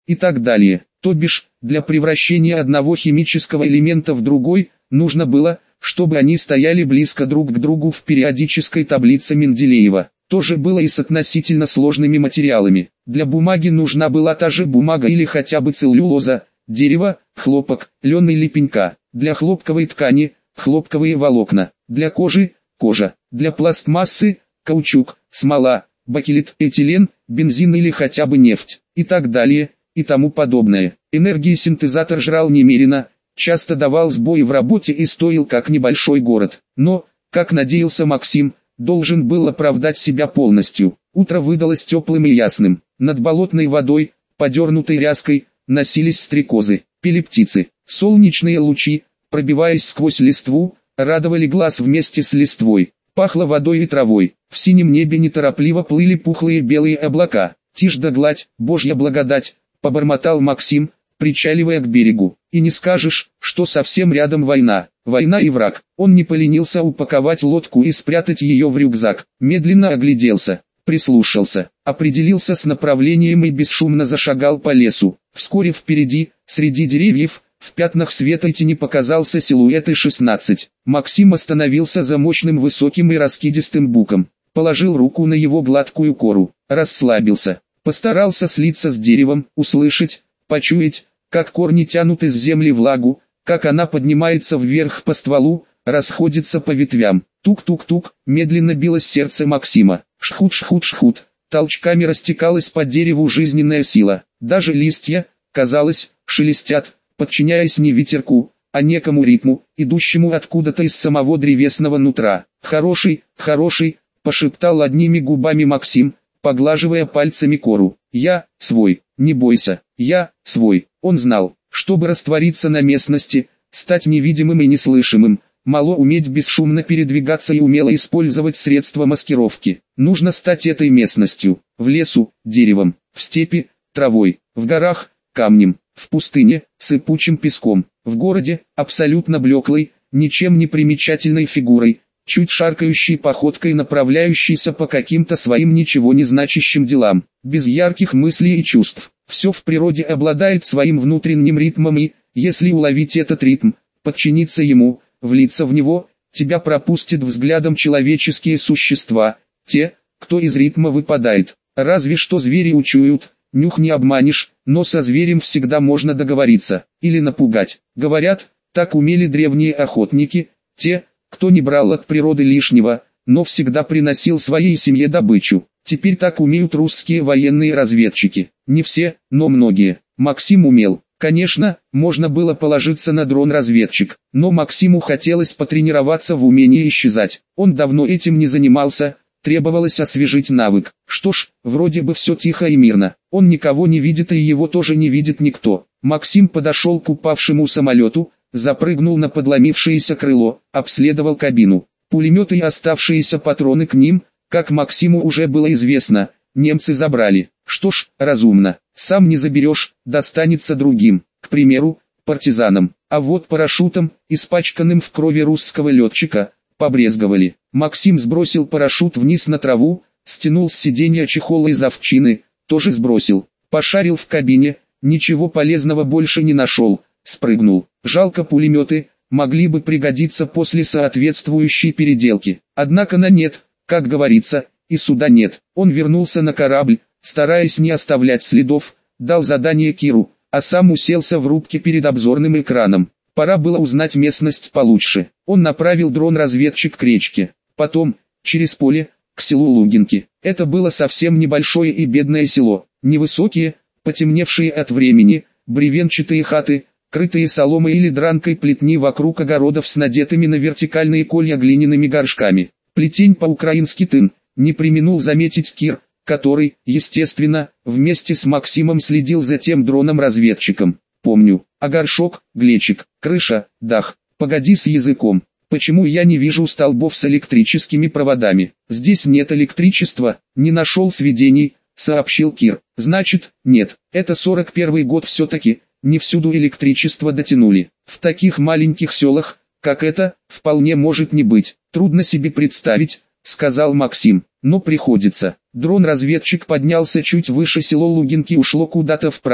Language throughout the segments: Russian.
и так далее. То бишь, для превращения одного химического элемента в другой, нужно было, чтобы они стояли близко друг к другу в периодической таблице Менделеева. То же было и с относительно сложными материалами. Для бумаги нужна была та же бумага или хотя бы целлюлоза, дерево, хлопок, лен или пенька. Для хлопковой ткани – хлопковые волокна. Для кожи – кожа. Для пластмассы – каучук, смола, бакелит, этилен, бензин или хотя бы нефть. И так далее, и тому подобное. Энергии синтезатор жрал немерено, часто давал сбои в работе и стоил как небольшой город. Но, как надеялся Максим, должен был оправдать себя полностью. Утро выдалось теплым и ясным. Над болотной водой, подернутой ряской, носились стрекозы, пели птицы. Солнечные лучи, пробиваясь сквозь листву, радовали глаз вместе с листвой. Пахло водой и травой. В синем небе неторопливо плыли пухлые белые облака. Тишь да гладь, Божья благодать, побормотал Максим, причаливая к берегу. И не скажешь, что совсем рядом война. Война и враг. Он не поленился упаковать лодку и спрятать ее в рюкзак. Медленно огляделся, прислушался, определился с направлением и бесшумно зашагал по лесу. Вскоре впереди, среди деревьев, в пятнах света и тени показался силуэт И-16. Максим остановился за мощным высоким и раскидистым буком. Положил руку на его гладкую кору, расслабился. Постарался слиться с деревом, услышать, почуять, как корни тянут из земли влагу, как она поднимается вверх по стволу, расходится по ветвям. Тук-тук-тук, медленно билось сердце Максима. Шхут-шхут-шхут, толчками растекалась по дереву жизненная сила. Даже листья, казалось, шелестят, подчиняясь не ветерку, а некому ритму, идущему откуда-то из самого древесного нутра. «Хороший, хороший», — пошептал одними губами Максим, поглаживая пальцами кору. «Я свой, не бойся, я свой». Он знал, чтобы раствориться на местности, стать невидимым и неслышимым, мало уметь бесшумно передвигаться и умело использовать средства маскировки. Нужно стать этой местностью, в лесу, деревом, в степи, травой, в горах, камнем, в пустыне, сыпучим песком, в городе, абсолютно блеклой, ничем не примечательной фигурой, чуть шаркающей походкой, направляющейся по каким-то своим ничего не значащим делам, без ярких мыслей и чувств. Все в природе обладает своим внутренним ритмом и, если уловить этот ритм, подчиниться ему, влиться в него, тебя пропустят взглядом человеческие существа, те, кто из ритма выпадает. Разве что звери учуют, нюх не обманешь, но со зверем всегда можно договориться, или напугать. Говорят, так умели древние охотники, те, кто не брал от природы лишнего, но всегда приносил своей семье добычу. Теперь так умеют русские военные разведчики. Не все, но многие. Максим умел. Конечно, можно было положиться на дрон-разведчик, но Максиму хотелось потренироваться в умении исчезать. Он давно этим не занимался, требовалось освежить навык. Что ж, вроде бы все тихо и мирно. Он никого не видит и его тоже не видит никто. Максим подошел к упавшему самолету, запрыгнул на подломившееся крыло, обследовал кабину. Пулеметы и оставшиеся патроны к ним, как Максиму уже было известно, немцы забрали. Что ж, разумно. Сам не заберешь, достанется другим, к примеру, партизанам. А вот парашютом, испачканным в крови русского летчика, побрезговали. Максим сбросил парашют вниз на траву, стянул с сиденья чехол из овчины, тоже сбросил. Пошарил в кабине, ничего полезного больше не нашел, спрыгнул. Жалко пулеметы, могли бы пригодиться после соответствующей переделки. Однако на нет, как говорится, и суда нет. Он вернулся на корабль, стараясь не оставлять следов, дал задание Киру, а сам уселся в рубке перед обзорным экраном. Пора было узнать местность получше. Он направил дрон-разведчик к речке, потом, через поле, к селу Лугинки. Это было совсем небольшое и бедное село. Невысокие, потемневшие от времени, бревенчатые хаты, крытые соломой или дранкой плетни вокруг огородов с надетыми на вертикальные колья глиняными горшками. Плетень по-украински тын, не преминул заметить Кир, который, естественно, вместе с Максимом следил за тем дроном-разведчиком. Помню, а горшок, глечик, крыша, дах, погоди с языком. Почему я не вижу столбов с электрическими проводами? Здесь нет электричества, не нашел сведений, сообщил Кир. Значит, нет, это 41 год все-таки, не всюду электричество дотянули. В таких маленьких селах, как это, вполне может не быть. Трудно себе представить, сказал Максим, но приходится. Дрон-разведчик поднялся чуть выше, село Лугинки ушло куда-то вправо,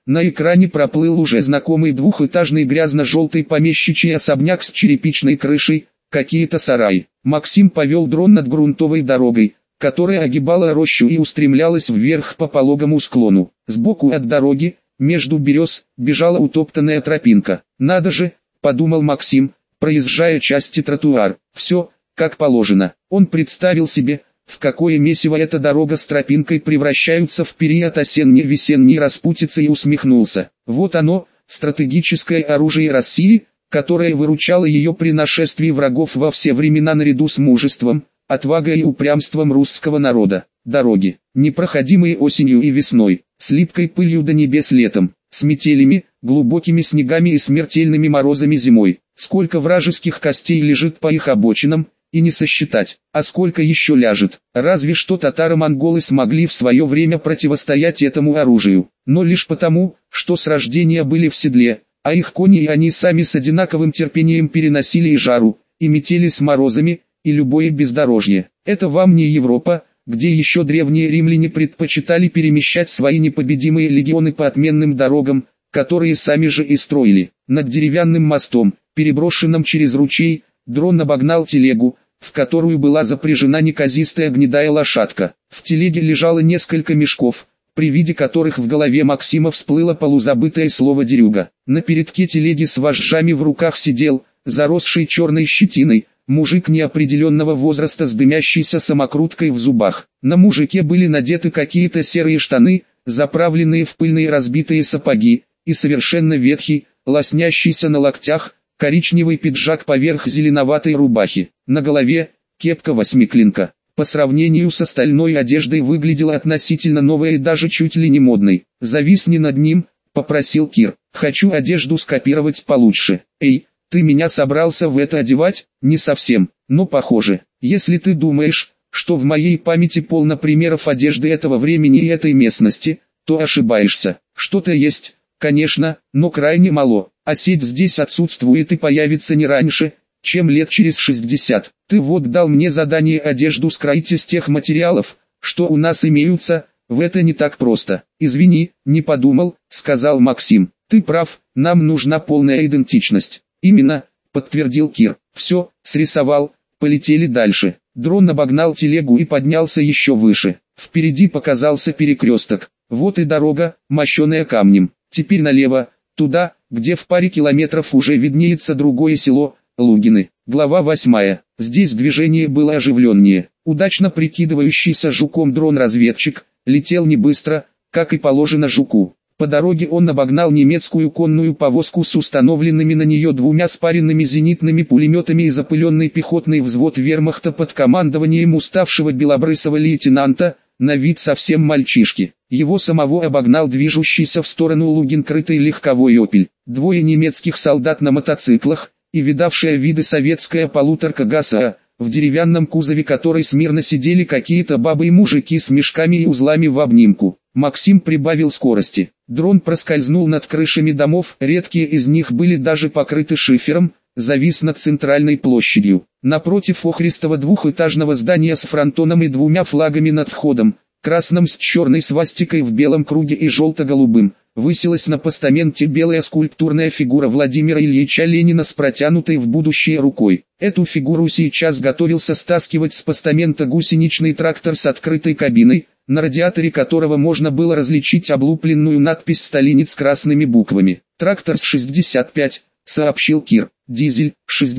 на экране проплыл уже знакомый двухэтажный грязно-желтый помещичий особняк с черепичной крышей, какие-то сараи. Максим повел дрон над грунтовой дорогой, которая огибала рощу и устремлялась вверх по пологому склону. Сбоку от дороги, между берез, бежала утоптанная тропинка. «Надо же», — подумал Максим, проезжая части тротуар. «Все, как положено». Он представил себе, в какое месиво эта дорога с тропинкой превращаются в период осенне-весенней распутицы, и усмехнулся. Вот оно, стратегическое оружие России, которое выручало ее при нашествии врагов во все времена наряду с мужеством, отвагой и упрямством русского народа. Дороги, непроходимые осенью и весной, с липкой пылью до небес летом, с метелями, глубокими снегами и смертельными морозами зимой. Сколько вражеских костей лежит по их обочинам, и не сосчитать, а сколько еще ляжет. Разве что татаро-монголы смогли в свое время противостоять этому оружию, но лишь потому, что с рождения были в седле, а их кони и они сами с одинаковым терпением переносили и жару, и метели с морозами, и любое бездорожье. Это вам не Европа, где еще древние римляне предпочитали перемещать свои непобедимые легионы по отменным дорогам, которые сами же и строили. Над деревянным мостом, переброшенным через ручей, дрон обогнал телегу, в которую была запряжена неказистая гнедая лошадка. В телеге лежало несколько мешков, при виде которых в голове Максима всплыло полузабытое слово «дерюга». На передке телеги с вожжами в руках сидел, заросший черной щетиной, мужик неопределенного возраста с дымящейся самокруткой в зубах. На мужике были надеты какие-то серые штаны, заправленные в пыльные разбитые сапоги, и совершенно ветхий, лоснящийся на локтях, коричневый пиджак поверх зеленоватой рубахи. На голове кепка восьмиклинка. По сравнению с остальной одеждой выглядела относительно новой и даже чуть ли не модной. «Зависни над ним», — попросил Кир. «Хочу одежду скопировать получше». «Эй, ты меня собрался в это одевать?» «Не совсем, но похоже. Если ты думаешь, что в моей памяти полно примеров одежды этого времени и этой местности, то ошибаешься. Что-то есть, конечно, но крайне мало, а сеть здесь отсутствует и появится не раньше, чем лет через 60. Ты вот дал мне задание одежду скроить из тех материалов, что у нас имеются, в это не так просто». «Извини, не подумал», — сказал Максим. «Ты прав, нам нужна полная идентичность». «Именно», — подтвердил Кир. «Все, срисовал, полетели дальше». Дрон обогнал телегу и поднялся еще выше. Впереди показался перекресток. Вот и дорога, мощеная камнем. Теперь налево, туда, где в паре километров уже виднеется другое село, Лугины. Глава 8. Здесь движение было оживленнее. Удачно прикидывающийся жуком дрон-разведчик летел не быстро, как и положено жуку. По дороге он обогнал немецкую конную повозку с установленными на нее двумя спаренными зенитными пулеметами и запыленный пехотный взвод вермахта под командованием уставшего белобрысого лейтенанта, на вид совсем мальчишки. Его самого обогнал движущийся в сторону Лугин крытый легковой «Опель». Двое немецких солдат на мотоциклах, и видавшая виды советская полуторка ГАЗа, в деревянном кузове которой смирно сидели какие-то бабы и мужики с мешками и узлами в обнимку. Максим прибавил скорости. Дрон проскользнул над крышами домов, редкие из них были даже покрыты шифером, завис над центральной площадью. Напротив охристого двухэтажного здания с фронтоном и двумя флагами над входом, красным с черной свастикой в белом круге и желто-голубым, высилась на постаменте белая скульптурная фигура Владимира Ильича Ленина с протянутой в будущее рукой. Эту фигуру сейчас готовился стаскивать с постамента гусеничный трактор с открытой кабиной, на радиаторе которого можно было различить облупленную надпись «Сталинец» красными буквами. «Трактор с 65», — сообщил Кир. «Дизель,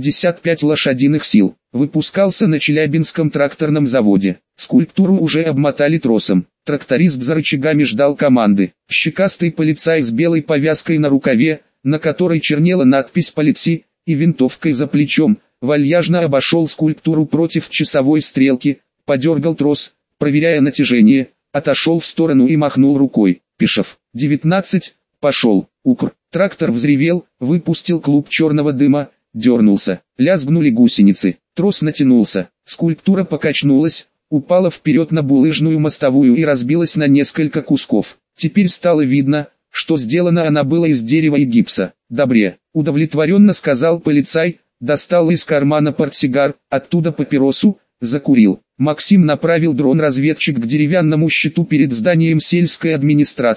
65 лошадиных сил. Выпускался на Челябинском тракторном заводе. Скульптуру уже обмотали тросом. Тракторист за рычагами ждал команды. Щекастый полицай с белой повязкой на рукаве, на которой чернела надпись «Полицай», и винтовкой за плечом, вальяжно обошел скульптуру против часовой стрелки, подергал трос, проверяя натяжение, отошел в сторону и махнул рукой. «Пишев, 19, пошел». Укр. Трактор взревел, выпустил клуб черного дыма, дернулся. Лязгнули гусеницы. Трос натянулся. Скульптура покачнулась, упала вперед на булыжную мостовую и разбилась на несколько кусков. Теперь стало видно, что сделана она была из дерева и гипса. «Добре», — удовлетворенно сказал полицай, достал из кармана портсигар, оттуда папиросу, закурил. Максим направил дрон-разведчик к деревянному щиту перед зданием сельской администрации,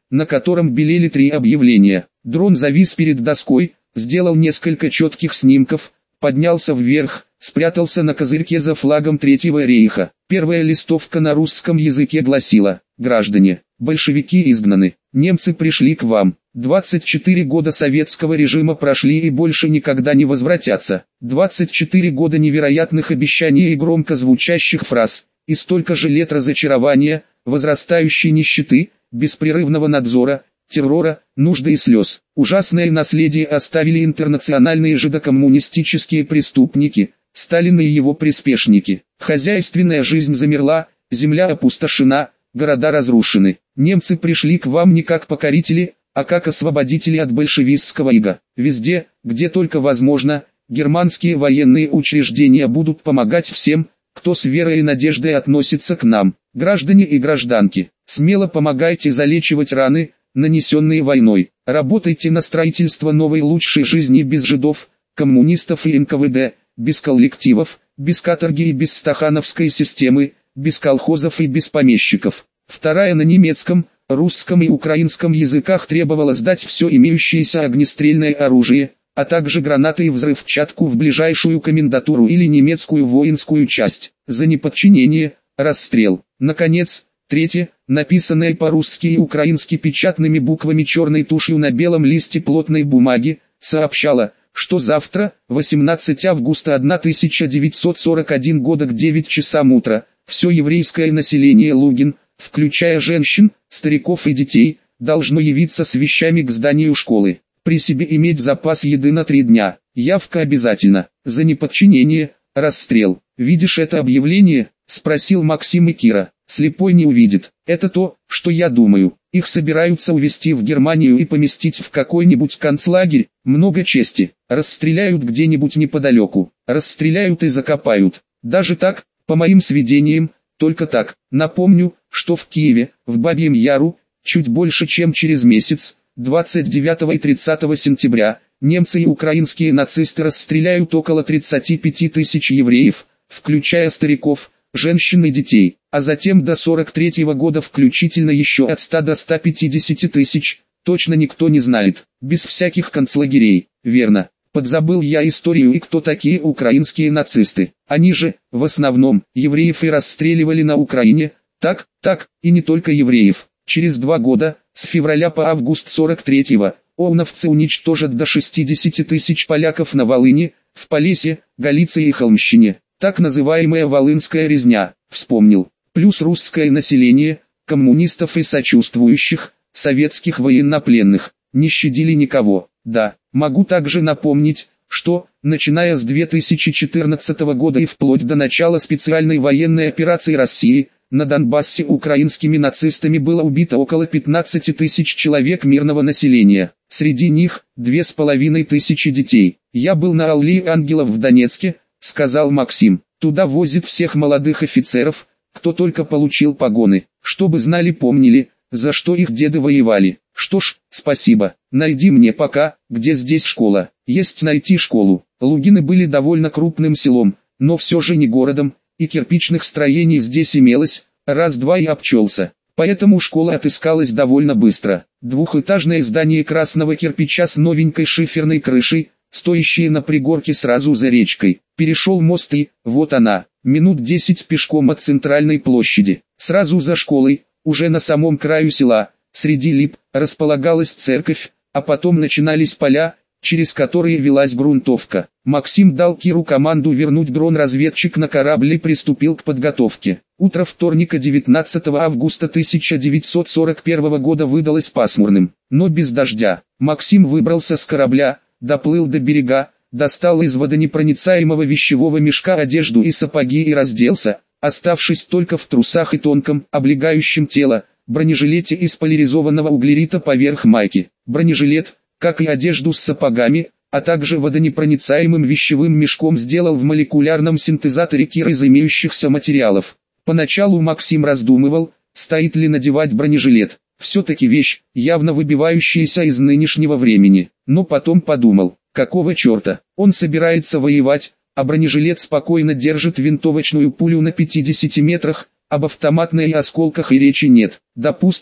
на котором белели 3 объявления. Дрон завис перед доской, сделал несколько четких снимков, поднялся вверх, спрятался на козырьке за флагом Третьего рейха. Первая листовка на русском языке гласила: «Граждане, большевики изгнаны, немцы пришли к вам. 24 года советского режима прошли и больше никогда не возвратятся. 24 года невероятных обещаний и громко звучащих фраз, и столько же лет разочарования, возрастающей нищеты, беспрерывного надзора, террора, нужды и слез. Ужасное наследие оставили интернациональные жидокоммунистические преступники, Сталин и его приспешники. Хозяйственная жизнь замерла, земля опустошена, города разрушены. Немцы пришли к вам не как покорители, а как освободители от большевистского ига. Везде, где только возможно, германские военные учреждения будут помогать всем, кто с верой и надеждой относится к нам. Граждане и гражданки, смело помогайте залечивать раны, нанесенные войной. Работайте на строительство новой лучшей жизни без жидов, коммунистов и НКВД, без коллективов, без каторги и без стахановской системы, без колхозов и без помещиков. Вторая на немецком, русском и украинском языках требовала сдать все имеющееся огнестрельное оружие, а также гранаты и взрывчатку в ближайшую комендатуру или немецкую воинскую часть. За неподчинение – расстрел. Наконец, третье, написанное по-русски и украински печатными буквами черной тушью на белом листе плотной бумаги, сообщало, что завтра, 18 августа 1941 года к 9 часам утра, все еврейское население Лугин, включая женщин, стариков и детей, должно явиться с вещами к зданию школы. При себе иметь запас еды на 3 дня. Явка обязательно. За неподчинение – расстрел. «Видишь это объявление?» – спросил Максим и Кира. «Слепой не увидит. Это то, что я думаю. Их собираются увезти в Германию и поместить в какой-нибудь концлагерь. Много чести. Расстреляют где-нибудь неподалеку. Расстреляют и закопают. Даже так, по моим сведениям, только так. Напомню, что в Киеве, в Бабьем Яру, чуть больше чем через месяц, 29 и 30 сентября, немцы и украинские нацисты расстреляют около 35 тысяч евреев, включая стариков, женщин и детей, а затем до 43 года включительно еще от 100 до 150 тысяч, точно никто не знает, без всяких концлагерей, верно. Подзабыл я историю и кто такие украинские нацисты. Они же, в основном, евреев и расстреливали на Украине, так, и не только евреев. Через 2 года, с февраля по август 43-го, ОУНовцы уничтожат до 60 тысяч поляков на Волыни, в Полесье, Галиции и Холмщине. Так называемая Волынская резня, вспомнил. Плюс русское население, коммунистов и сочувствующих, советских военнопленных, не щадили никого. Да, могу также напомнить, что, начиная с 2014 года и вплоть до начала специальной военной операции России, на Донбассе украинскими нацистами было убито около 15 тысяч человек мирного населения. Среди них, 2500 детей. «Я был на Аллее Ангелов в Донецке», — сказал Максим. «Туда возят всех молодых офицеров, кто только получил погоны, чтобы знали, помнили, за что их деды воевали. Что ж, спасибо. Найди мне пока, где здесь школа». Есть найти школу. Лугины были довольно крупным селом, но все же не городом, и кирпичных строений здесь имелось, раз-два и обчелся. Поэтому школа отыскалась довольно быстро. Двухэтажное здание красного кирпича с новенькой шиферной крышей, стоящее на пригорке сразу за речкой. Перешел мост и, вот она, минут 10 пешком от центральной площади. Сразу за школой, уже на самом краю села, среди лип, располагалась церковь, а потом начинались поля, через которые велась грунтовка. Максим дал Киру команду вернуть дрон-разведчик на корабль и приступил к подготовке. Утро вторника 19 августа 1941 года выдалось пасмурным, но без дождя. Максим выбрался с корабля, доплыл до берега, достал из водонепроницаемого вещевого мешка одежду и сапоги и разделся, оставшись только в трусах и тонком, облегающем тело, бронежилете из поляризованного углерита поверх майки. Бронежилет, как и одежду с сапогами, а также водонепроницаемым вещевым мешком сделал в молекулярном синтезаторе Кира из имеющихся материалов. Поначалу Максим раздумывал, стоит ли надевать бронежилет. Все-таки вещь, явно выбивающаяся из нынешнего времени. Но потом подумал, какого черта, он собирается воевать, а бронежилет спокойно держит винтовочную пулю на 50 метрах, об автоматной и осколках и речи нет. Допустим,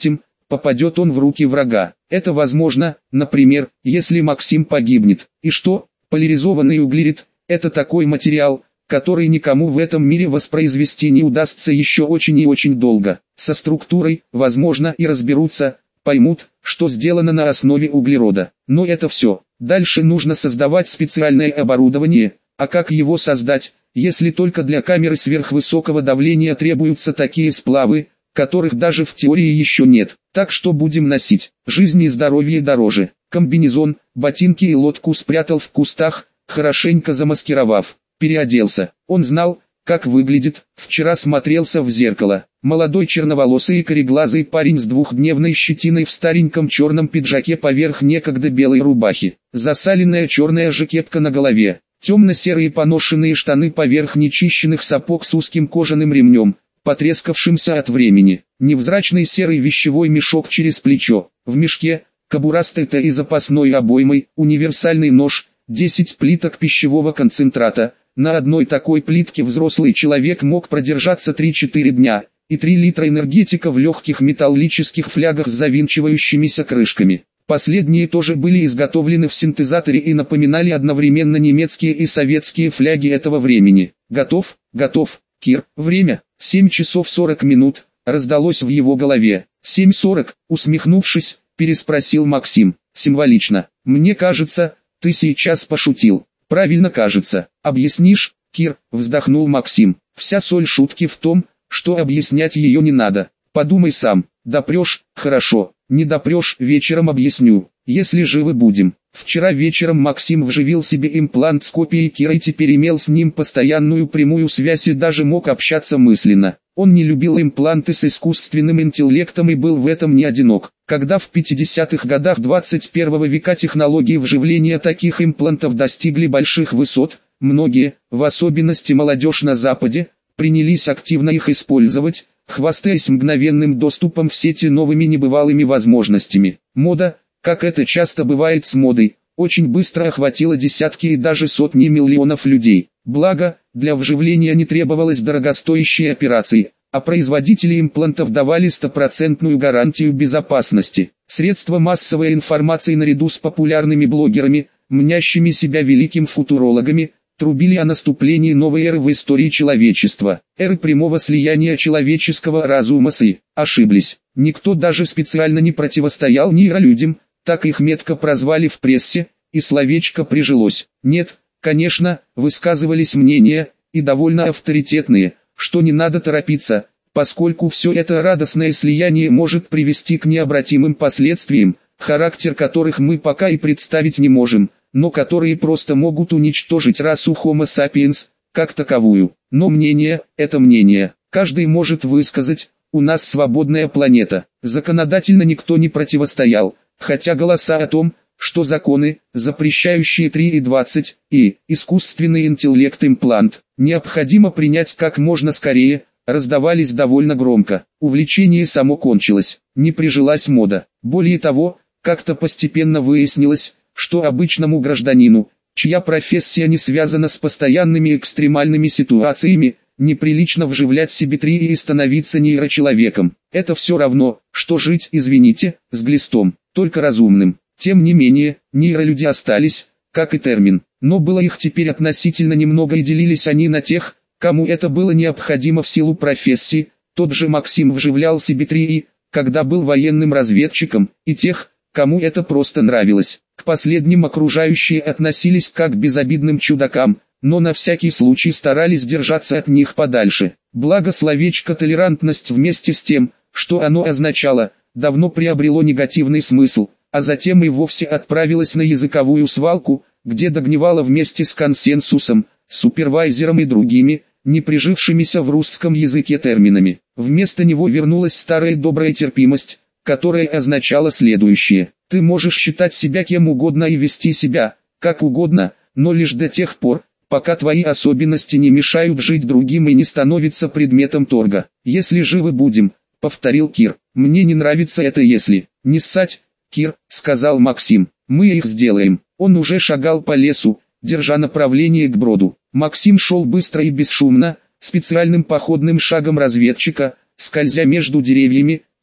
попадет он в руки врага. Это возможно, например, если Максим погибнет. И что? Поляризованный углерод – это такой материал, который никому в этом мире воспроизвести не удастся еще очень и очень долго. Со структурой, возможно, и разберутся, поймут, что сделано на основе углерода. Но это все. Дальше нужно создавать специальное оборудование, а как его создать, если только для камеры сверхвысокого давления требуются такие сплавы, которых даже в теории еще нет. Так что будем носить. Жизнь и здоровье дороже. Комбинезон, ботинки и лодку спрятал в кустах, хорошенько замаскировав. Переоделся. Он знал, как выглядит. Вчера смотрелся в зеркало. Молодой черноволосый и кореглазый парень с двухдневной щетиной в стареньком черном пиджаке поверх некогда белой рубахи. Засаленная черная жакетка на голове. Темно-серые поношенные штаны поверх нечищенных сапог с узким кожаным ремнем, потрескавшимся от времени. Невзрачный серый вещевой мешок через плечо. В мешке кобура с ТТ и запасной обоймой, универсальный нож, 10 плиток пищевого концентрата. На одной такой плитке взрослый человек мог продержаться 3-4 дня, и 3 литра энергетика в легких металлических флягах с завинчивающимися крышками. Последние тоже были изготовлены в синтезаторе и напоминали одновременно немецкие и советские фляги этого времени. «Готов? Готов, Кир. Время, 7 часов 40 минут», раздалось в его голове. 7:40, усмехнувшись, переспросил Максим. «Символично. Мне кажется, ты сейчас пошутил». «Правильно кажется. Объяснишь, Кир?» вздохнул Максим. «Вся соль шутки в том, что объяснять ее не надо. Подумай сам. Допрешь, хорошо. Не допрешь, вечером объясню, если живы будем». Вчера вечером Максим вживил себе имплант с копией Кира и теперь имел с ним постоянную прямую связь и даже мог общаться мысленно. Он не любил импланты с искусственным интеллектом и был в этом не одинок. Когда в 50-х годах 21 века технологии вживления таких имплантов достигли больших высот, многие, в особенности молодежь на Западе, принялись активно их использовать, хвастаясь мгновенным доступом в сети новыми небывалыми возможностями. Мода, как это часто бывает с модой, очень быстро охватила десятки и даже сотни миллионов людей. Благо, для вживления не требовалось дорогостоящей операции, а производители имплантов давали стопроцентную гарантию безопасности. Средства массовой информации наряду с популярными блогерами, мнящими себя великими футурологами, трубили о наступлении новой эры в истории человечества, эры прямого слияния человеческого разума с ИИ. Ошиблись. Никто даже специально не противостоял нейролюдям, так их метко прозвали в прессе, и словечко прижилось. Нет, конечно, высказывались мнения, и довольно авторитетные, что не надо торопиться, поскольку все это радостное слияние может привести к необратимым последствиям, характер которых мы пока и представить не можем, но которые просто могут уничтожить расу Homo sapiens, как таковую. Но мнение – это мнение, каждый может высказать, у нас свободная планета, законодательно никто не противостоял, хотя голоса о том, что законы, запрещающие 3 и 20, и искусственный интеллект-имплант, необходимо принять как можно скорее, раздавались довольно громко. Увлечение само кончилось, не прижилась мода. Более того, как-то постепенно выяснилось, что обычному гражданину, чья профессия не связана с постоянными экстремальными ситуациями, неприлично вживлять себе 3 и становиться нейрочеловеком. Это все равно, что жить, извините, с глистом, только разумным. Тем не менее, нейролюди остались, как и термин, но было их теперь относительно немного и делились они на тех, кому это было необходимо в силу профессии. Тот же Максим вживлял себе 3 когда был военным разведчиком, и тех, кому это просто нравилось. К последним окружающие относились как к безобидным чудакам, но на всякий случай старались держаться от них подальше. Благо словечко «толерантность» вместе с тем, что оно означало, давно приобрело негативный смысл, а затем и вовсе отправилось на языковую свалку, где догнивало вместе с консенсусом, супервайзером и другими, не прижившимися в русском языке терминами. Вместо него вернулась старая добрая терпимость, которая означала следующее: ты можешь считать себя кем угодно и вести себя, как угодно, но лишь до тех пор, пока твои особенности не мешают жить другим и не становятся предметом торга. «Если живы будем», — повторил Кир. «Мне не нравится это «если». «Не ссать, Кир», — сказал Максим. «Мы их сделаем». Он уже шагал по лесу, держа направление к броду. Максим шел быстро и бесшумно, специальным походным шагом разведчика, скользя между деревьями,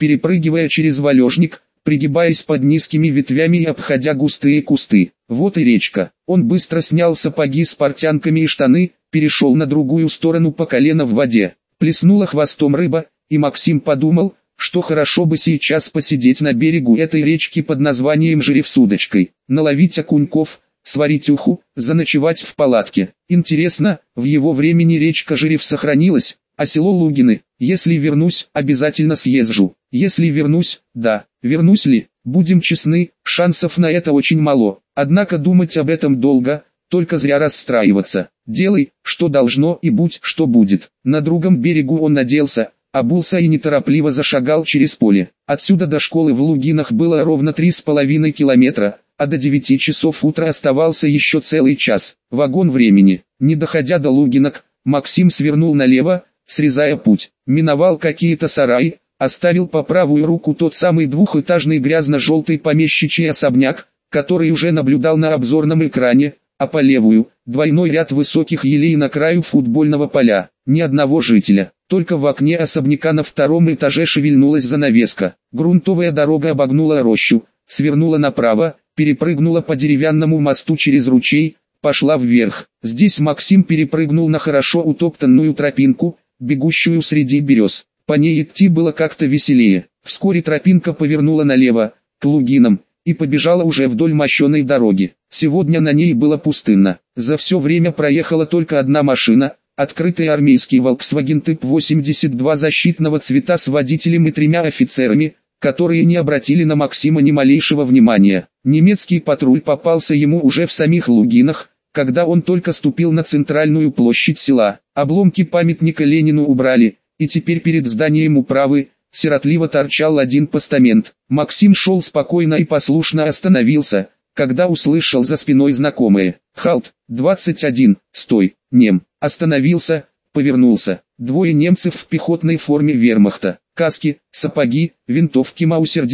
перепрыгивая через валежник, пригибаясь под низкими ветвями и обходя густые кусты. Вот и речка. Он быстро снял сапоги с портянками и штаны, перешел на другую сторону по колено в воде. Плеснула хвостом рыба, и Максим подумал, что хорошо бы сейчас посидеть на берегу этой речки под названием Жерев с удочкой, наловить окуньков, сварить уху, заночевать в палатке. Интересно, в его времени речка Жерев сохранилась, а село Лугины, если вернусь, обязательно съезжу. Если вернусь, да, вернусь ли, будем честны, шансов на это очень мало. Однако думать об этом долго, только зря расстраиваться. Делай, что должно, и будь, что будет. На другом берегу он оделся, обулся и неторопливо зашагал через поле. Отсюда до школы в Лугинах было ровно 3,5 километра, а до 9 часов утра оставался еще целый час. Вагон времени. Не доходя до Лугинок, Максим свернул налево, срезая путь. Миновал какие-то сараи, оставил по правую руку тот самый двухэтажный грязно-желтый помещичий особняк, который уже наблюдал на обзорном экране, а по левую – двойной ряд высоких елей на краю футбольного поля. Ни одного жителя, только в окне особняка на втором этаже шевельнулась занавеска. Грунтовая дорога обогнула рощу, свернула направо, перепрыгнула по деревянному мосту через ручей, пошла вверх. Здесь Максим перепрыгнул на хорошо утоптанную тропинку, бегущую среди берез. По ней идти было как-то веселее. Вскоре тропинка повернула налево, к Лугинам, и побежала уже вдоль мощеной дороги. Сегодня на ней было пустынно. За все время проехала только одна машина, открытый армейский Volkswagen Typ 82 защитного цвета с водителем и 3 офицерами, которые не обратили на Максима ни малейшего внимания. Немецкий патруль попался ему уже в самих Лугинах, когда он только ступил на центральную площадь села. Обломки памятника Ленину убрали, и теперь перед зданием управы сиротливо торчал один постамент. Максим шел спокойно и послушно остановился, когда услышал за спиной знакомые: «Halt, 21, стой, нем». Остановился, повернулся. Двое немцев в пехотной форме вермахта, каски, сапоги, винтовки Маусер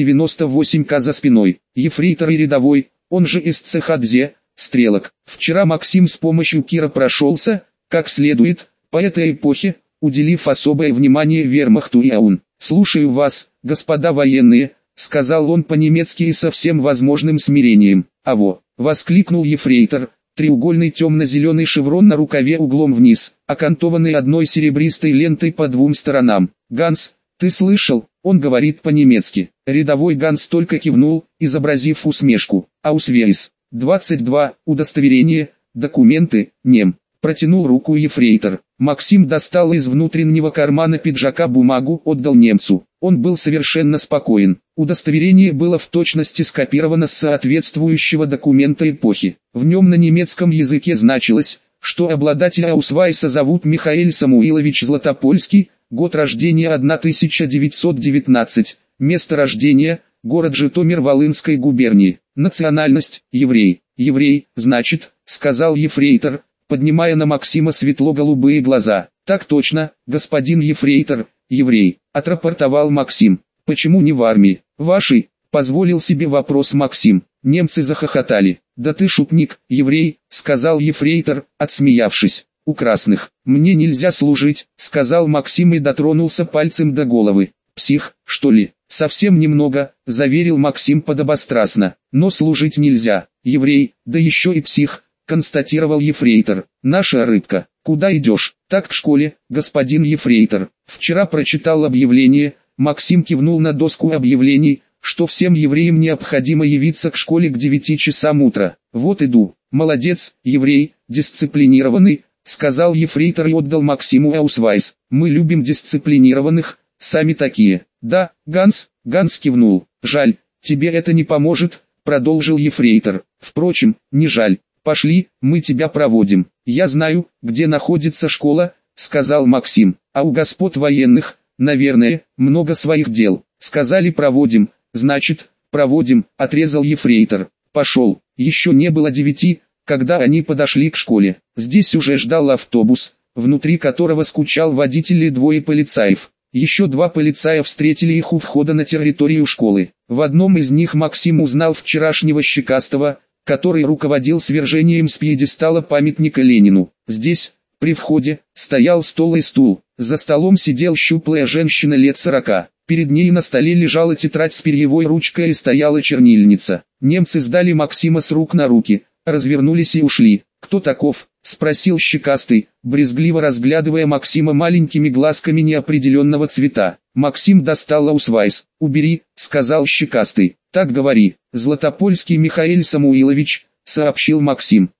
98К за спиной. Ефрейтор и рядовой, он же из цеха Дзе, стрелок. Вчера Максим с помощью Кира прошелся, как следует, по этой эпохе, уделив особое внимание вермахту и АУН. «Слушаю вас, господа военные», — сказал он по-немецки и со всем возможным смирением. «Аво!» — воскликнул ефрейтор. Треугольный темно-зеленый шеврон на рукаве углом вниз, окантованный одной серебристой лентой по двум сторонам. «Ганс, ты слышал?» — он говорит по-немецки. Рядовой Ганс только кивнул, изобразив усмешку. «Аусвейс, 22, удостоверение, документы, нем». Протянул руку ефрейтор. Максим достал из внутреннего кармана пиджака бумагу, отдал немцу. Он был совершенно спокоен. Удостоверение было в точности скопировано с соответствующего документа эпохи. В нем на немецком языке значилось, что обладателя Аусвайса зовут Михаэль Самуилович Златопольский, год рождения 1919, место рождения – город Житомир Волынской губернии, национальность – еврей. «Еврей, значит», – сказал ефрейтор, поднимая на Максима светло-голубые глаза. «Так точно, господин ефрейтор, еврей», — отрапортовал Максим. «Почему не в армии? Вашей?» — позволил себе вопрос Максим. Немцы захохотали. «Да ты шутник, еврей», — сказал ефрейтор, отсмеявшись. «У красных. Мне нельзя служить», — сказал Максим и дотронулся пальцем до головы. «Псих, что ли?» «Совсем немного», — заверил Максим подобострастно. «Но служить нельзя. Еврей, да еще и псих», — констатировал ефрейтор. «Наша рыбка. Куда идешь?» «Так к школе, господин ефрейтор. Вчера прочитал объявление». Максим кивнул на доску объявлений, что всем евреям необходимо явиться к школе к 9 часам утра. «Вот иду». «Молодец, еврей, дисциплинированный», — сказал ефрейтор и отдал Максиму аусвайс. «Мы любим дисциплинированных, сами такие». «Да, Ганс», — Ганс кивнул. «Жаль, тебе это не поможет», — продолжил ефрейтор. «Впрочем, не жаль. Пошли, мы тебя проводим». «Я знаю, где находится школа», — сказал Максим. «А у господ военных, наверное, много своих дел. Сказали проводим, значит, проводим», — отрезал ефрейтор. «Пошел». Еще не было 9, когда они подошли к школе. Здесь уже ждал автобус, внутри которого скучал водитель и 2 полицаев. Еще 2 полицая встретили их у входа на территорию школы. В одном из них Максим узнал вчерашнего щекастого, который руководил свержением с пьедестала памятника Ленину. Здесь, при входе, стоял стол и стул. За столом сидел щуплая женщина лет 40. Перед ней на столе лежала тетрадь с перьевой ручкой и стояла чернильница. Немцы сдали Максима с рук на руки, развернулись и ушли. «Кто таков?» — спросил Щекастый, брезгливо разглядывая Максима маленькими глазками неопределенного цвета. Максим достал аусвайс. «Убери», — сказал Щекастый. «Так говори». «Златопольский Михаил Самуилович», — сообщил Максим.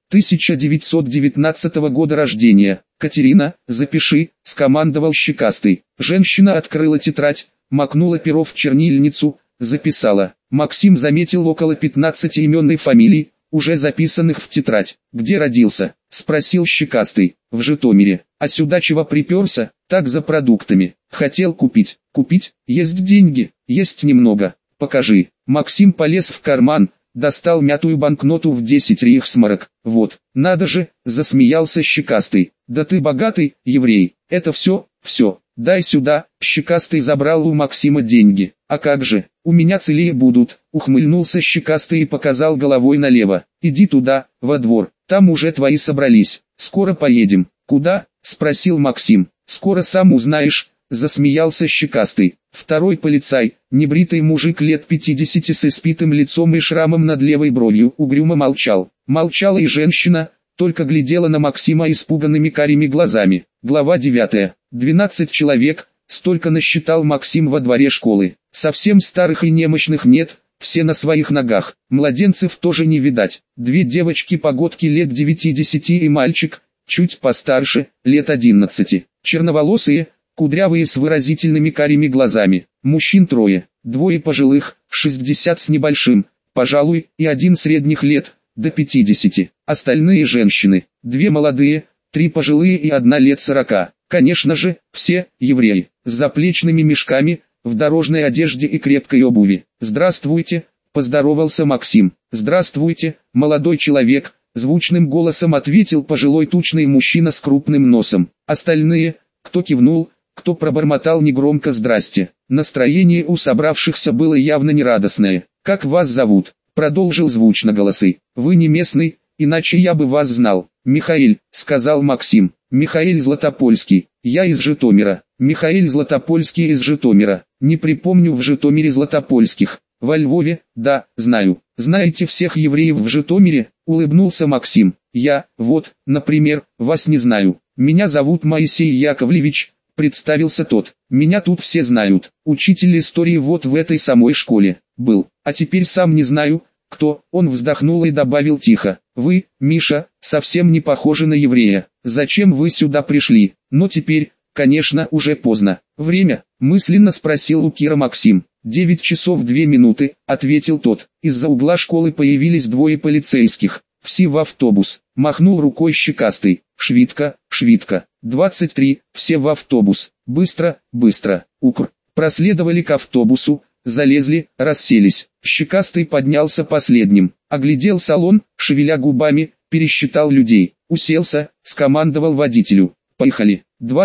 1919 года рождения. «Катерина, запиши», — скомандовал Щекастый. Женщина открыла тетрадь, макнула перо в чернильницу, записала. Максим заметил около 15 имен и фамилий, уже записанных в тетрадь. «Где родился?» — спросил Щекастый. «В Житомире. А сюда чего приперся?» «Так, за продуктами. Хотел купить». «Купить? Есть деньги?» «Есть немного. Покажи». Максим полез в карман, достал мятую банкноту в 10 рейхсмарок. «Вот, надо же», — засмеялся Щекастый. «Да ты богатый, еврей. Это все, все. Дай сюда». Щекастый забрал у Максима деньги. «А как же, у меня целее будут», — ухмыльнулся Щекастый и показал головой налево. «Иди туда, во двор, там уже твои собрались. Скоро поедем». «Куда?» — спросил Максим. «Скоро сам узнаешь», — засмеялся Щекастый. Второй полицай, небритый мужик лет 50 с испитым лицом и шрамом над левой бровью, угрюмо молчал. Молчала и женщина, только глядела на Максима испуганными карими глазами. Глава 9. 12 человек, столько насчитал Максим во дворе школы. Совсем старых и немощных нет, все на своих ногах. Младенцев тоже не видать. Две девочки-погодки лет 9-10 и мальчик, чуть постарше, лет 11. Черноволосые, кудрявые с выразительными карими глазами. Мужчин трое, двое пожилых, 60 с небольшим, пожалуй, и один средних лет, до 50. Остальные женщины, две молодые, три пожилые и одна лет 40. Конечно же, все евреи, с заплечными мешками, в дорожной одежде и крепкой обуви. «Здравствуйте», — поздоровался Максим. «Здравствуйте, молодой человек», — звучным голосом ответил пожилой тучный мужчина с крупным носом. Остальные, кто кивнул, кто пробормотал негромко «здрасте». Настроение у собравшихся было явно нерадостное. «Как вас зовут?» — продолжил звучно голосы. «Вы не местный, иначе я бы вас знал». «Михаил», — сказал Максим. «Михаил Златопольский. Я из Житомира». «Михаил Златопольский из Житомира. Не припомню в Житомире Златопольских». «Во Львове, да, знаю». «Знаете всех евреев в Житомире?» — улыбнулся Максим. «Я, вот, например, вас не знаю. Меня зовут Моисей Яковлевич», — представился тот. «Меня тут все знают. Учитель истории вот в этой самой школе был. А теперь сам не знаю, кто». Он вздохнул и добавил тихо. «Вы, Миша, совсем не похожи на еврея. Зачем вы сюда пришли? Но теперь, конечно, уже поздно». «Время?» — мысленно спросил у Кира Максим. 9 часов 2 минуты, — ответил тот. Из-за угла школы появились двое полицейских. «Все в автобус», — махнул рукой Щекастый. «Швидко, швидко. 23, все в автобус. Быстро, быстро». Укр. Проследовали к автобусу, залезли, расселись. Щекастый поднялся последним, оглядел салон, шевеля губами, пересчитал людей. Уселся, скомандовал водителю. «Поехали».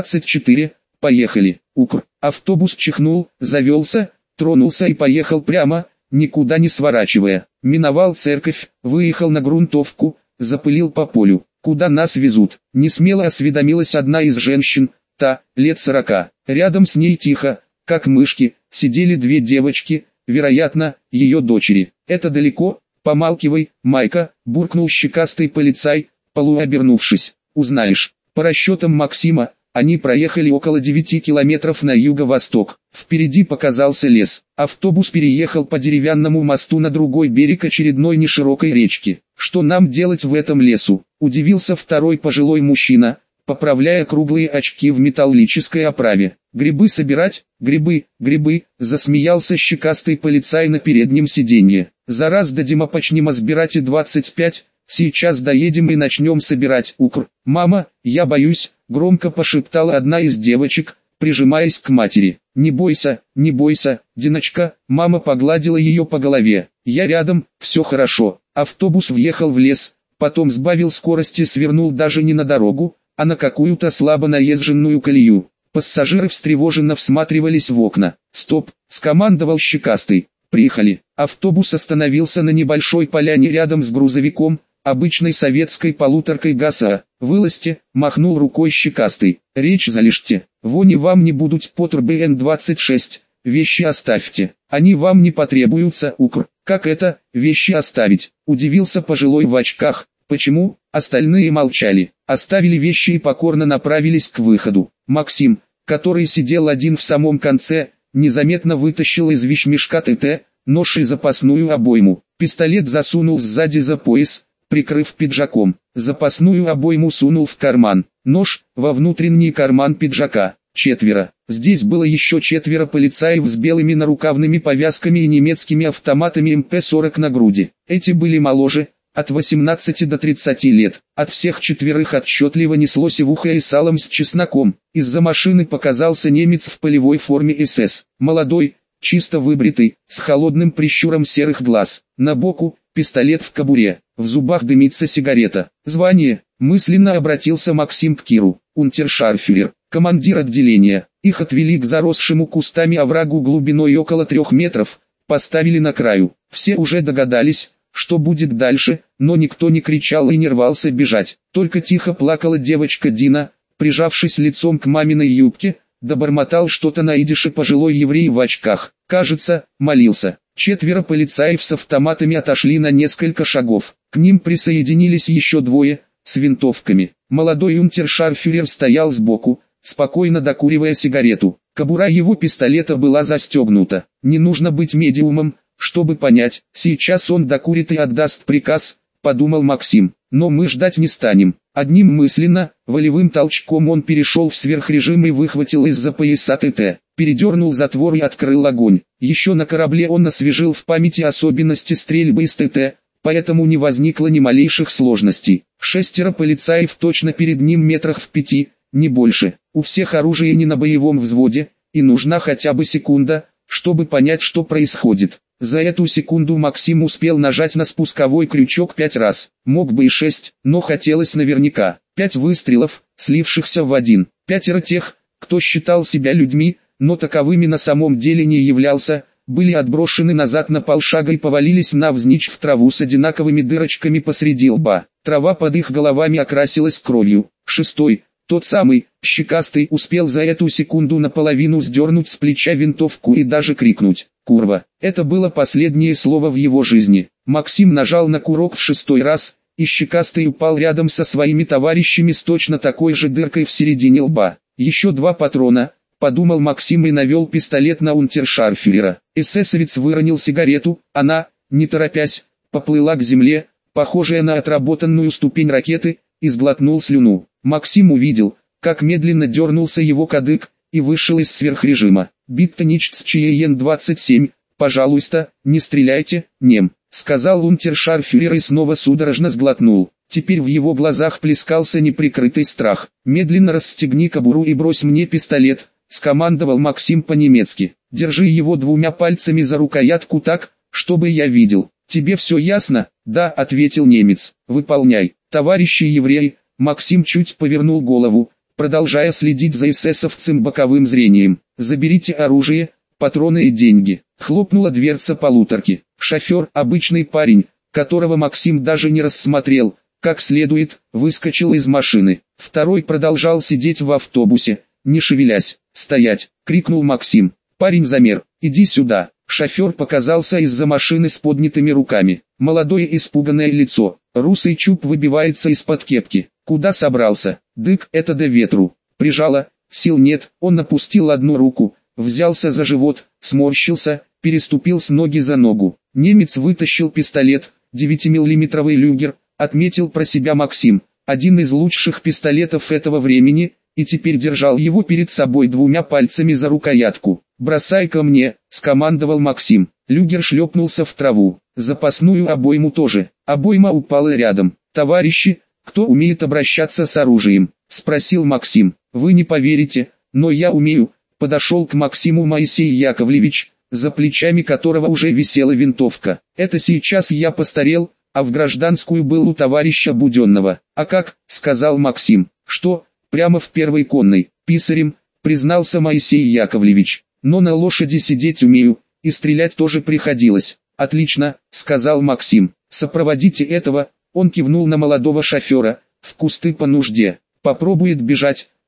24, поехали. Укр. Автобус чихнул, завелся, тронулся и поехал прямо, никуда не сворачивая. Миновал церковь, выехал на грунтовку, запылил по полю. «Куда нас везут?» — несмело осведомилась одна из женщин, та, лет 40. Рядом с ней тихо, как мышки, сидели две девочки, вероятно, ее дочери. «Это далеко? Помалкивай, Майка», — буркнул щекастый полицай, полуобернувшись. «Узнаешь». По расчетам Максима, они проехали около 9 километров на юго-восток. Впереди показался лес. Автобус переехал по деревянному мосту на другой берег очередной неширокой речки. «Что нам делать в этом лесу?» — удивился второй пожилой мужчина, поправляя круглые очки в металлической оправе. «Грибы собирать? Грибы, грибы!» — засмеялся щекастый полицай на переднем сиденье. «За раз дадим, а почнем собирать и 25, сейчас доедем и начнем собирать». «Укр». «Мама, я боюсь», — громко пошептала одна из девочек, прижимаясь к матери. не бойся, Диночка», — мама погладила ее по голове. «Я рядом, все хорошо». Автобус въехал в лес, потом сбавил скорость и свернул даже не на дорогу, а на какую-то слабо наезженную колею. Пассажиры встревоженно всматривались в окна. «Стоп», — скомандовал щекастый. «Приехали». Автобус остановился на небольшой поляне рядом с грузовиком, обычной советской полуторкой ГАЗа. «Вылазьте», — махнул рукой щекастый. «Речь залежьте. Вони вам не будут Потр БН-26, вещи оставьте, они вам не потребуются, укр. Как это, вещи оставить? Удивился пожилой в очках. Почему? Остальные молчали, оставили вещи и покорно направились к выходу. Максим, который сидел один в самом конце, незаметно вытащил из вещмешка ТТ, нож и запасную обойму. Пистолет засунул сзади за пояс, прикрыв пиджаком. Запасную обойму сунул в карман, нож во внутренний карман пиджака. Четверо. Здесь было еще четверо полицаев с белыми нарукавными повязками и немецкими автоматами МП-40 на груди. Эти были моложе, от 18 до 30 лет. От всех четверых отчетливо несло севухой и салом с чесноком. Из-за машины показался немец в полевой форме СС. Молодой, чисто выбритый, с холодным прищуром серых глаз. На боку пистолет в кобуре, в зубах дымится сигарета. Звание, мысленно обратился Максим к Киру. Унтершарфюрер, командир отделения. Их отвели к заросшему кустами оврагу глубиной около 3 метров, поставили на краю. Все уже догадались, что будет дальше, но никто не кричал и не рвался бежать. Только тихо плакала девочка Дина, прижавшись лицом к маминой юбке, добормотал что-то на идише пожилой еврей в очках. Кажется, молился. Четверо полицаев с автоматами отошли на несколько шагов. К ним присоединились еще двое, с винтовками. Молодой унтершарфюрер стоял сбоку, спокойно докуривая сигарету. Кобура его пистолета была застегнута. Не нужно быть медиумом, чтобы понять, сейчас он докурит и отдаст приказ, подумал Максим. Но мы ждать не станем. Одним мысленно, волевым толчком он перешел в сверхрежим и выхватил из-за пояса ТТ. Передернул затвор и открыл огонь. Еще на корабле он освежил в памяти особенности стрельбы из ТТ, поэтому не возникло ни малейших сложностей. Шестеро полицаев точно перед ним метрах в 5, не больше. У всех оружие не на боевом взводе, и нужна хотя бы секунда, чтобы понять, что происходит. За эту секунду Максим успел нажать на спусковой крючок 5 раз. Мог бы и 6, но хотелось наверняка. 5 выстрелов, слившихся в один. 5 тех, кто считал себя людьми, но таковыми на самом деле не являлся, были отброшены назад на полшага и повалились навзничь в траву с одинаковыми дырочками посреди лба. Трава под их головами окрасилась кровью. 6, тот самый, щекастый, успел за эту секунду наполовину сдернуть с плеча винтовку и даже крикнуть «Курва!». Это было последнее слово в его жизни. Максим нажал на курок в 6 раз, и щекастый упал рядом со своими товарищами с точно такой же дыркой в середине лба. Еще 2 патрона, подумал Максим и навел пистолет на унтершарфюрера. Эсэсовец выронил сигарету, она, не торопясь, поплыла к земле, похожая на отработанную ступень ракеты, и сглотнул слюну. Максим увидел, как медленно дернулся его кадык, и вышел из сверхрежима. «Биттеничцчиен-27, пожалуйста, не стреляйте, нем», сказал унтершарфюрер и снова судорожно сглотнул. Теперь в его глазах плескался неприкрытый страх. «Медленно расстегни кобуру и брось мне пистолет», скомандовал Максим по-немецки. «Держи его 2 пальцами за рукоятку так, чтобы я видел. Тебе все ясно?» «Да», ответил немец. «Выполняй». «Товарищи евреи», Максим чуть повернул голову, продолжая следить за эсэсовцем боковым зрением. «Заберите оружие, патроны и деньги». Хлопнула дверца полуторки. Шофер, обычный парень, которого Максим даже не рассмотрел, как следует, выскочил из машины. Второй продолжал сидеть в автобусе, не шевелясь. «Стоять!» — крикнул Максим. Парень замер. «Иди сюда!» Шофер показался из-за машины с поднятыми руками. Молодое испуганное лицо. Русый чуб выбивается из-под кепки. «Куда собрался?» «Дык, это до ветру». Прижало, сил нет, он опустил одну руку, взялся за живот, сморщился, переступил с ноги за ногу. Немец вытащил пистолет, 9-миллиметровый люгер, отметил про себя Максим. Один из лучших пистолетов этого времени, и теперь держал его перед собой 2 пальцами за рукоятку. «Бросай ко мне», — скомандовал Максим. Люгер шлепнулся в траву. Запасную обойму тоже. Обойма упала рядом. «Товарищи, кто умеет обращаться с оружием?» — спросил Максим. «Вы не поверите, но я умею». Подошел к Максиму Моисей Яковлевич, за плечами которого уже висела винтовка. «Это сейчас я постарел, а в гражданскую был у товарища Буденного». «А как?» — сказал Максим. «Что, прямо в первой конной, писарем», — признался Моисей Яковлевич. «Но на лошади сидеть умею, и стрелять тоже приходилось». «Отлично», — сказал Максим. «Сопроводите этого», — он кивнул на молодого шофера, — «в кусты по нужде. Попробует бежать,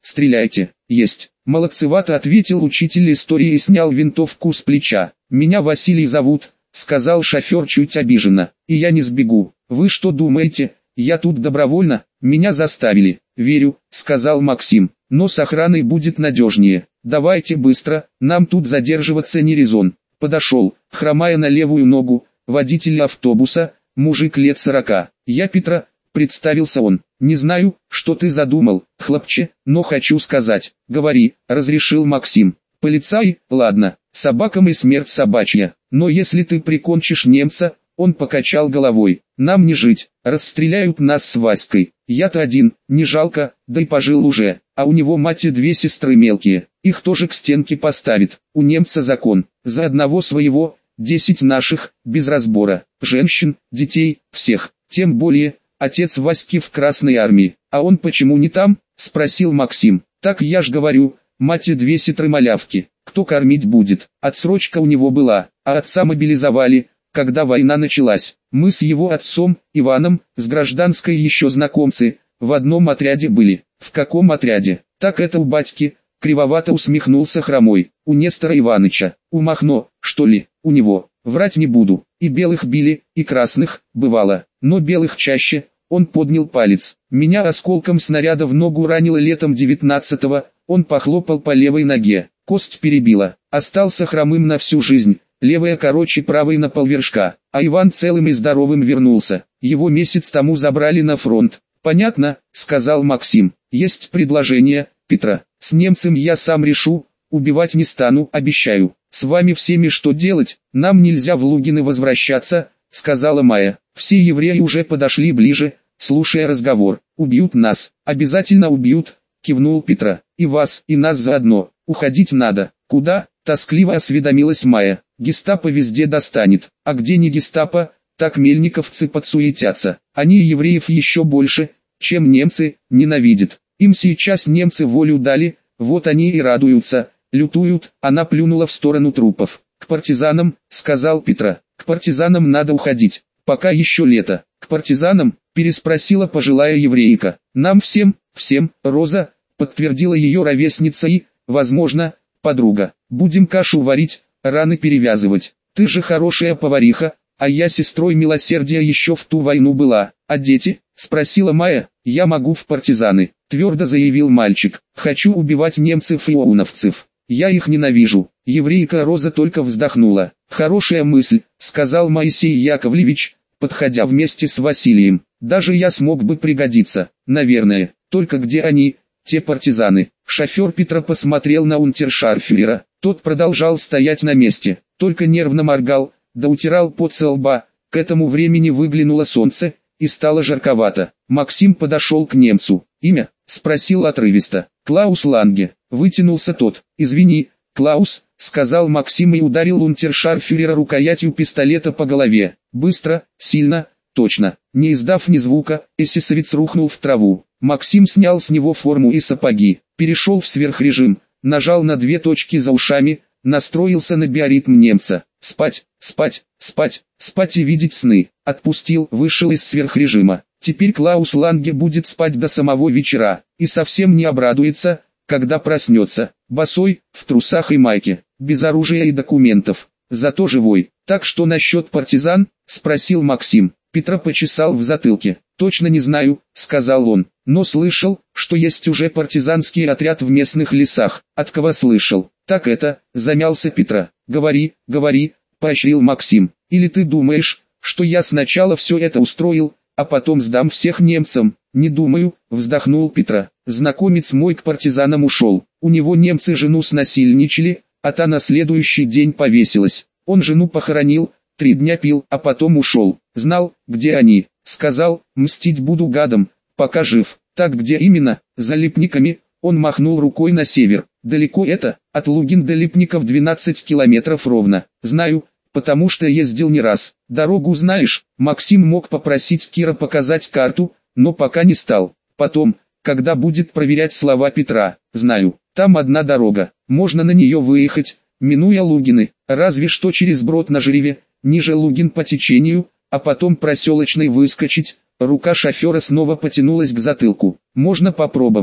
стреляйте. Есть. Молодцевато ответил учитель истории и снял винтовку с плеча. Меня Василий зовут, сказал шофер чуть обиженно, и я не сбегу. Вы что думаете, я тут добровольно, меня заставили. Верю, сказал Максим, но с охраной будет надежнее. Давайте быстро, нам тут задерживаться не резон. Подошел, хромая на левую ногу, водитель автобуса, мужик лет 40. Я Петра, представился он. Не знаю, что ты задумал, хлопче, но хочу сказать. Говори, разрешил Максим. Полицай, ладно, собакам и смерть собачья. Но если ты прикончишь немца, он покачал головой. Нам не жить, расстреляют нас с Васькой. Я-то один, не жалко, да и пожил уже. А у него мать и 2 сестры мелкие, их тоже к стенке поставит. У немца закон, за одного своего, 10 наших, без разбора. Женщин, детей, всех. Тем более, отец Васьки в Красной армии. А он почему не там? Спросил Максим. Так я ж говорю, мать и 2 сестры малявки. Кто кормить будет? Отсрочка у него была, а отца мобилизовали, когда война началась. Мы с его отцом, Иваном, с гражданской еще знакомцы, в одном отряде были. В каком отряде? Так это у батьки, кривовато усмехнулся хромой. У Нестора Иваныча. У Махно, что ли, у него. Врать не буду. И белых били, и красных, бывало. Но белых чаще. Он поднял палец. Меня осколком снаряда в ногу ранило летом 19-го. Он похлопал по левой ноге. Кость перебила. Остался хромым на всю жизнь. Левая короче правой на полвершка. А Иван целым и здоровым вернулся. Его месяц тому забрали на фронт. «Понятно», — сказал Максим. «Есть предложение, Петра. С немцем я сам решу, убивать не стану, обещаю. С вами всеми что делать, нам нельзя в Лугины возвращаться», — сказала Майя. Все евреи уже подошли ближе, слушая разговор. «Убьют нас, обязательно убьют», — кивнул Петра. «И вас, и нас заодно. Уходить надо». «Куда?» — тоскливо осведомилась Майя. «Гестапо везде достанет. А где не гестапо, так мельниковцы подсуетятся. Они евреев еще больше, чем немцы, ненавидят. Им сейчас немцы волю дали, вот они и радуются, лютуют». Она плюнула в сторону трупов. «К партизанам», — сказал Петра. «К партизанам надо уходить, пока еще лето». «К партизанам?» — переспросила пожилая еврейка. «Нам всем, Роза», — подтвердила ее ровесница и, возможно, подруга. «Будем кашу варить, раны перевязывать. Ты же хорошая повариха, а я сестрой милосердия еще в ту войну была. А дети?» — спросила Майя. «Я могу в партизаны», — твердо заявил мальчик. «Хочу убивать немцев и оуновцев. Я их ненавижу». Еврейка Роза только вздохнула. «Хорошая мысль», — сказал Моисей Яковлевич, подходя вместе с Василием. «Даже я смог бы пригодиться, наверное. Только где они, те партизаны?» Шофер Петра посмотрел на унтершарфюрера. Тот продолжал стоять на месте, только нервно моргал, да утирал пот со лба. К этому времени выглянуло солнце, и стало жарковато. Максим подошел к немцу. «Имя?» — спросил отрывисто. «Клаус Ланге». Вытянулся тот. «Извини, Клаус», — сказал Максим и ударил унтершарфюрера рукоятью пистолета по голове. Быстро, сильно, точно. Не издав ни звука, эсэсовец рухнул в траву. Максим снял с него форму и сапоги, перешел в сверхрежим, нажал на 2 точки за ушами, настроился на биоритм немца. «Спать, спать, спать, спать и видеть сны». Отпустил, вышел из сверхрежима. Теперь Клаус Ланге будет спать до самого вечера, и совсем не обрадуется, когда проснется, босой, в трусах и майке, без оружия и документов, зато живой. «Так что насчет партизан?» — спросил Максим. Петра почесал в затылке. «Точно не знаю», — сказал он, — «но слышал, что есть уже партизанский отряд в местных лесах». «От кого слышал?» «Так это», — замялся Петра. «Говори, говори», — поощрил Максим. «Или ты думаешь, что я сначала все это устроил, а потом сдам всех немцам?» «Не думаю», — вздохнул Петра. «Знакомец мой к партизанам ушел. У него немцы жену снасильничали, а та на следующий день повесилась. Он жену похоронил, 3 дня пил, а потом ушел. Знал, где они. Сказал, мстить буду гадом, пока жив». «Так где именно?» «За Липниками». Он махнул рукой на север. «Далеко это? От Лугин до Липников 12 километров ровно». «Знаю, потому что ездил не раз». «Дорогу знаешь?» Максим мог попросить Кира показать карту, но пока не стал. Потом, когда будет проверять слова Петра. «Знаю, там одна дорога, можно на нее выехать, минуя Лугины, разве что через брод на Жиреве, ниже Лугин по течению, а потом проселочной выскочить». Рука шофера снова потянулась к затылку. «Можно попробовать.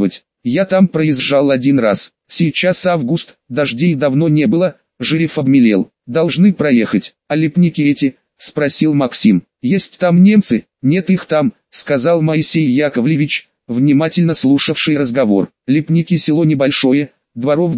Я там проезжал один раз. Сейчас август, дождей давно не было, Жирев обмелел. Должны проехать. А лепники эти? Спросил Максим. Есть там немцы? Нет их там, сказал Моисей Яковлевич, внимательно слушавший разговор. Лепники село небольшое, дворов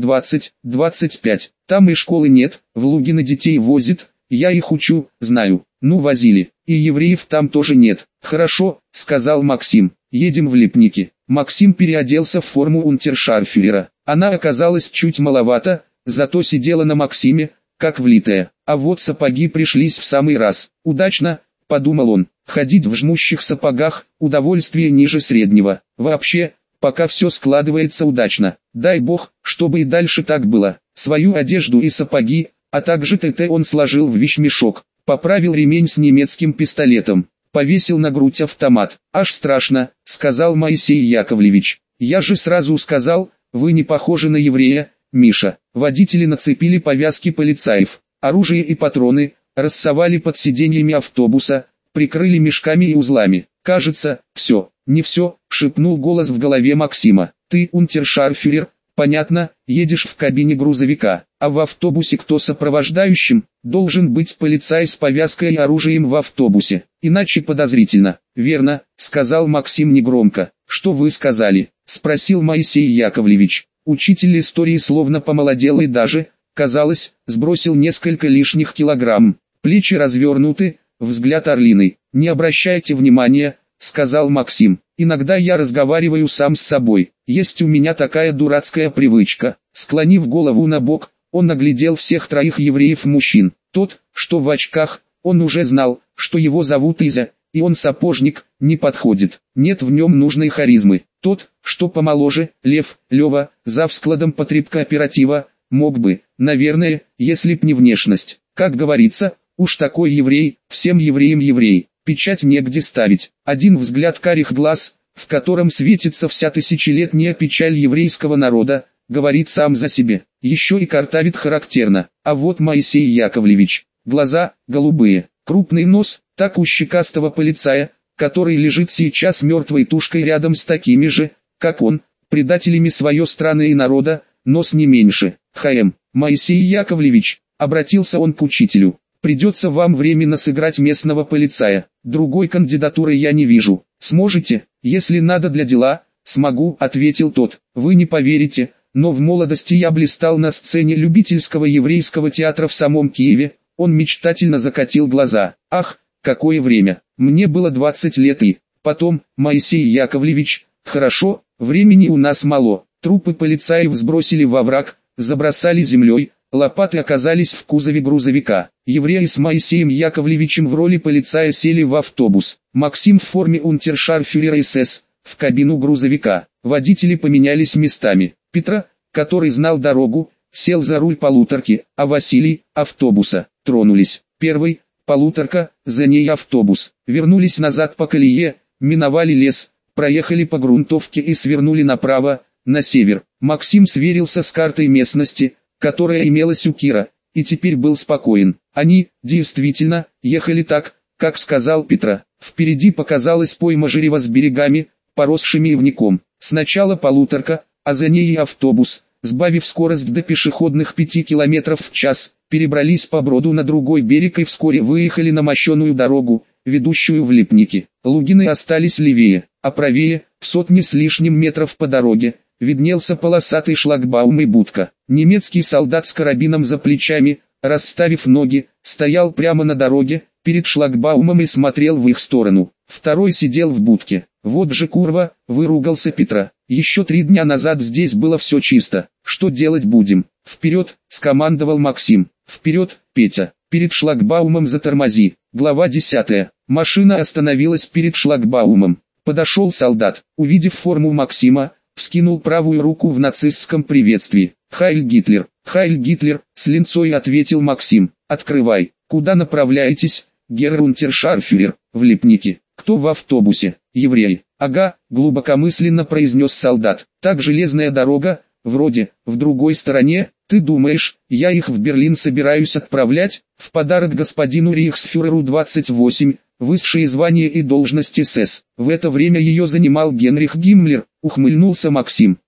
20-25. Там и школы нет, в Лугино детей возят, я их учу, знаю. Ну возили, и евреев там тоже нет. Хорошо, сказал Максим, едем в Лепники. Максим переоделся в форму унтершарфюрера. Она оказалась чуть маловата, зато сидела на Максиме, как влитая. А вот сапоги пришлись в самый раз. Удачно, подумал он, ходить в жмущих сапогах – удовольствие ниже среднего. Вообще, пока все складывается удачно. Дай бог, чтобы и дальше так было. Свою одежду и сапоги, а также ТТ он сложил в вещмешок, поправил ремень с немецким пистолетом, повесил на грудь автомат. «Аж страшно», — сказал Моисей Яковлевич. «Я же сразу сказал, вы не похожи на еврея, Миша». Водители нацепили повязки полицаев, оружие и патроны, рассовали под сиденьями автобуса, прикрыли мешками и узлами. «Кажется, все». «Не все», — шепнул голос в голове Максима. «Ты унтершарфюрер, понятно, едешь в кабине грузовика, а в автобусе кто сопровождающим? Должен быть полицай с повязкой и оружием в автобусе, иначе подозрительно». «Верно», — сказал Максим негромко. «Что вы сказали?» — спросил Моисей Яковлевич. Учитель истории словно помолодел и даже, казалось, сбросил несколько лишних килограмм. Плечи развернуты, взгляд орлиный. «Не обращайте внимания», — сказал Максим. «Иногда я разговариваю сам с собой. Есть у меня такая дурацкая привычка». Склонив голову на бок, он оглядел всех троих евреев-мужчин. Тот, что в очках, он уже знал, что его зовут Изя, и он сапожник, не подходит. Нет в нем нужной харизмы. Тот, что помоложе, Лев, Лева, завскладом потребкооператива, мог бы, наверное, если б не внешность. Как говорится, уж такой еврей, всем евреям еврей. Печать негде ставить. Один взгляд карих глаз, в котором светится вся тысячелетняя печаль еврейского народа, говорит сам за себе. Еще и картавит характерно. А вот Моисей Яковлевич. Глаза, голубые. Крупный нос, так у щекастого полицая, который лежит сейчас мертвой тушкой рядом с такими же, как он, предателями своей страны и народа, нос не меньше. Моисей Яковлевич, обратился он к учителю. Придется вам временно сыграть местного полицая. Другой кандидатуры я не вижу. Сможете? Если надо для дела, смогу, ответил тот. Вы не поверите, но в молодости я блистал на сцене любительского еврейского театра в самом Киеве. Он мечтательно закатил глаза. Ах, какое время. Мне было 20 лет и... Потом, Моисей Яковлевич, хорошо, времени у нас мало. Трупы полицаев сбросили во враг, забросали землей. Лопаты оказались в кузове грузовика. Евреи с Моисеем Яковлевичем в роли полицая сели в автобус. Максим в форме унтершарфюрера СС, в кабину грузовика. Водители поменялись местами. Петра, который знал дорогу, сел за руль полуторки, а Василий – автобуса. Тронулись. Первый – полуторка, за ней автобус. Вернулись назад по колее, миновали лес, проехали по грунтовке и свернули направо, на север. Максим сверился с картой местности, которая имелась у Кира, и теперь был спокоен. Они, действительно, ехали так, как сказал Петра. Впереди показалась пойма Жирева с берегами, поросшими ивняком. Сначала полуторка, а за ней и автобус, сбавив скорость до пешеходных 5 км в час, перебрались по броду на другой берег и вскоре выехали на мощеную дорогу, ведущую в Лепники. Лугины остались левее, а правее, в сотни с лишним метров по дороге, виднелся полосатый шлагбаум и будка. Немецкий солдат с карабином за плечами, расставив ноги, стоял прямо на дороге, перед шлагбаумом и смотрел в их сторону. Второй сидел в будке. «Вот же курва», — выругался Петра. «Еще 3 дня назад здесь было все чисто. Что делать будем?» «Вперед», — скомандовал Максим. «Вперед, Петя, перед шлагбаумом затормози». Глава 10. Машина остановилась перед шлагбаумом. Подошел солдат, увидев форму Максима, вскинул правую руку в нацистском приветствии. «Хайль Гитлер, Хайль Гитлер», — с линцой ответил Максим. «Открывай. Куда направляетесь, герр унтершарфюрер?» «В Лепники». «Кто в автобусе?» «Евреи». «Ага», — глубокомысленно произнес солдат. «Так железная дорога, вроде, в другой стороне. Ты думаешь, я их в Берлин собираюсь отправлять? В подарок господину рейхсфюреру 28, высшее звание и должность СС. В это время ее занимал Генрих Гиммлер», — ухмыльнулся Максим.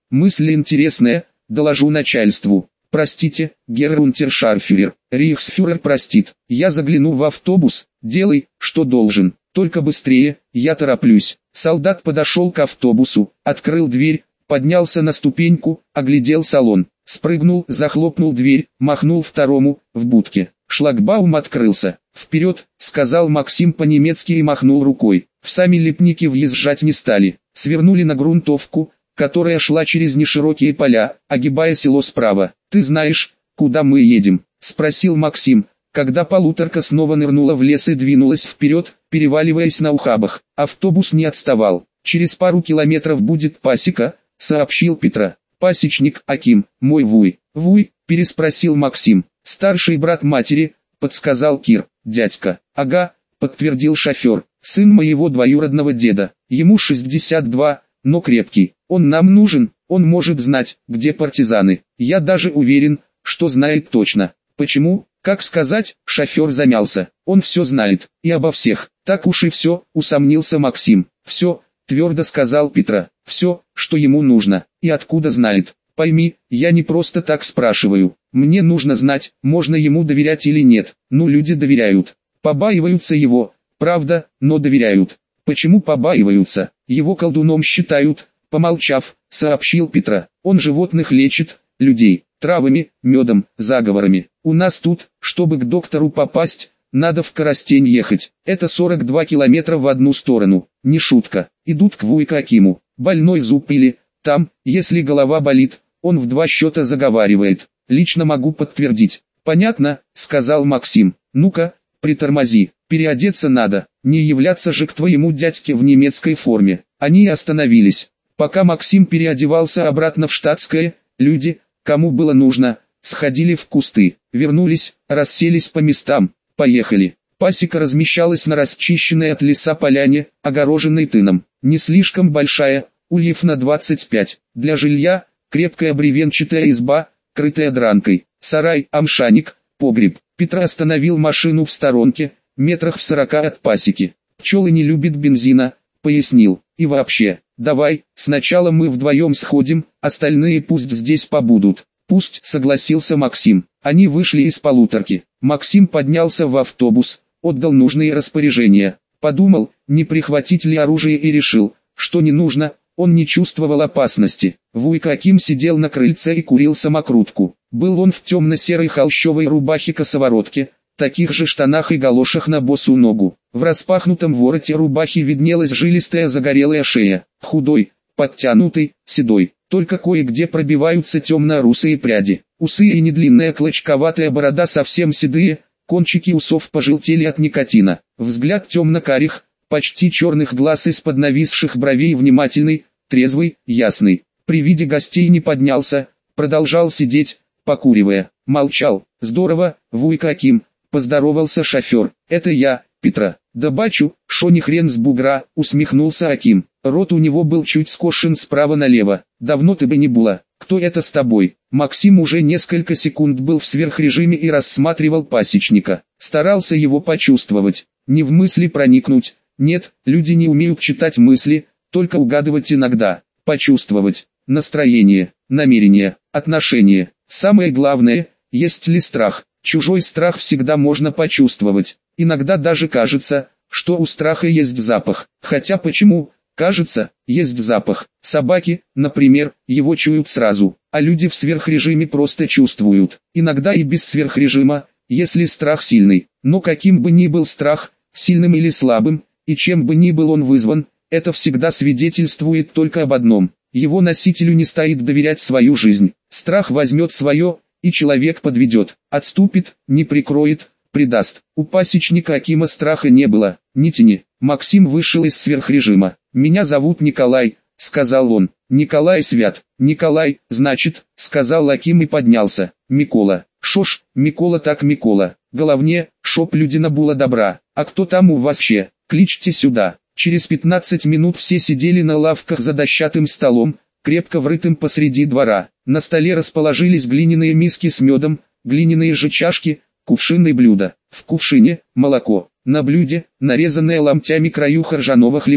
Мысль интересная, доложу начальству. Простите, Герр Унтершарфюрер, Рейхсфюрер простит. Я загляну в автобус, делай, что должен. Только быстрее, я тороплюсь. Солдат подошел к автобусу, открыл дверь, поднялся на ступеньку, оглядел салон. Спрыгнул, захлопнул дверь, махнул второму, в будке. Шлагбаум открылся. «Вперед!» — сказал Максим по-немецки и махнул рукой. В сами лепники въезжать не стали. Свернули на грунтовку, которая шла через неширокие поля, огибая село справа. «Ты знаешь, куда мы едем?» — спросил Максим, когда полуторка снова нырнула в лес и двинулась вперед, переваливаясь на ухабах. Автобус не отставал. «Через пару километров будет пасека», — сообщил Петра. «Пасечник Аким, мой вуй». «Вуй?» — переспросил Максим. «Старший брат матери», — подсказал Кир. «Дядька». «Ага», — подтвердил шофер. «Сын моего двоюродного деда. Ему 62, но крепкий. Он нам нужен, он может знать, где партизаны. Я даже уверен, что знает точно». «Почему?» «Как сказать?» — шофер замялся. «Он все знает, и обо всех». «Так уж и все», — усомнился Максим. «Все», — твердо сказал Петра. «Все, что ему нужно. И откуда знает?» «Пойми, я не просто так спрашиваю. Мне нужно знать, можно ему доверять или нет». «Ну, люди доверяют. Побаиваются его, правда, но доверяют». «Почему побаиваются? Его колдуном считают», — помолчав, сообщил Петра. «Он животных лечит, людей, травами, медом, заговорами. У нас тут, чтобы к доктору попасть, надо в Коростень ехать. Это 42 километра в одну сторону. Не шутка. Идут к Вуйка Акиму. Больной зуб или, там, если голова болит, он в 2 счета заговаривает. Лично могу подтвердить». «Понятно», — сказал Максим. «Ну-ка, притормози, переодеться надо, не являться же к твоему дядьке в немецкой форме». Они остановились. Пока Максим переодевался обратно в штатское, люди, кому было нужно, сходили в кусты, вернулись, расселись по местам, поехали. Пасека размещалась на расчищенной от леса поляне, огороженной тыном, не слишком большая, ульев на 25, для жилья, крепкая бревенчатая изба, крытая дранкой, сарай, амшаник, погреб. Петр остановил машину в сторонке, метрах в 40 от пасеки. «Пчелы не любят бензина», — пояснил. «И вообще, давай, сначала мы вдвоем сходим, остальные пусть здесь побудут». «Пусть», — согласился Максим. Они вышли из полуторки. Максим поднялся в автобус, отдал нужные распоряжения. Подумал, не прихватить ли оружие, и решил, что не нужно. Он не чувствовал опасности. Вуйка Аким сидел на крыльце и курил самокрутку. Был он в темно-серой холщовой рубахе-косоворотке, таких же штанах и галошах на босу ногу. В распахнутом вороте рубахи виднелась жилистая загорелая шея. Худой, подтянутый, седой. Только кое-где пробиваются темно-русые пряди. Усы и недлинная клочковатая борода совсем седые, кончики усов пожелтели от никотина. Взгляд темно-карих, почти черных глаз из-под нависших бровей внимательный, трезвый, ясный. При виде гостей не поднялся, продолжал сидеть, покуривая. Молчал. «Здорово, Вуйка Аким», — поздоровался шофер. «Это я, Петра». «Да бачу, шо ни хрен с бугра», — усмехнулся Аким. Рот у него был чуть скошен справа налево. «Давно ты бы не была. Кто это с тобой?» Максим уже несколько секунд был в сверхрежиме и рассматривал пасечника. Старался его почувствовать, не в мысли проникнуть. Нет, люди не умеют читать мысли, только угадывать иногда. Почувствовать. Настроение, намерение, отношение. Самое главное, есть ли страх. Чужой страх всегда можно почувствовать. Иногда даже кажется, что у страха есть запах. Хотя почему? Кажется, есть запах. Собаки, например, его чуют сразу, а люди в сверхрежиме просто чувствуют. Иногда и без сверхрежима, если страх сильный. Но каким бы ни был страх, сильным или слабым, и чем бы ни был он вызван, это всегда свидетельствует только об одном. Его носителю не стоит доверять свою жизнь. Страх возьмет свое, и человек подведет, отступит, не прикроет, предаст. У пасечника Акима страха не было, ни тени. Максим вышел из сверхрежима. «Меня зовут Николай», — сказал он. «Николай Свят». «Николай, значит», — сказал Аким и поднялся. «Микола». «Шо ж, Микола так Микола. Головне, шоп людина була добра. А кто там у вас ще? Кличьте сюда». Через 15 минут все сидели на лавках за дощатым столом, крепко врытым посреди двора. На столе расположились глиняные миски с медом, глиняные же чашки, кувшины и блюда. В кувшине – молоко. На блюде – нарезанная ломтями краюха ржаного хлеба.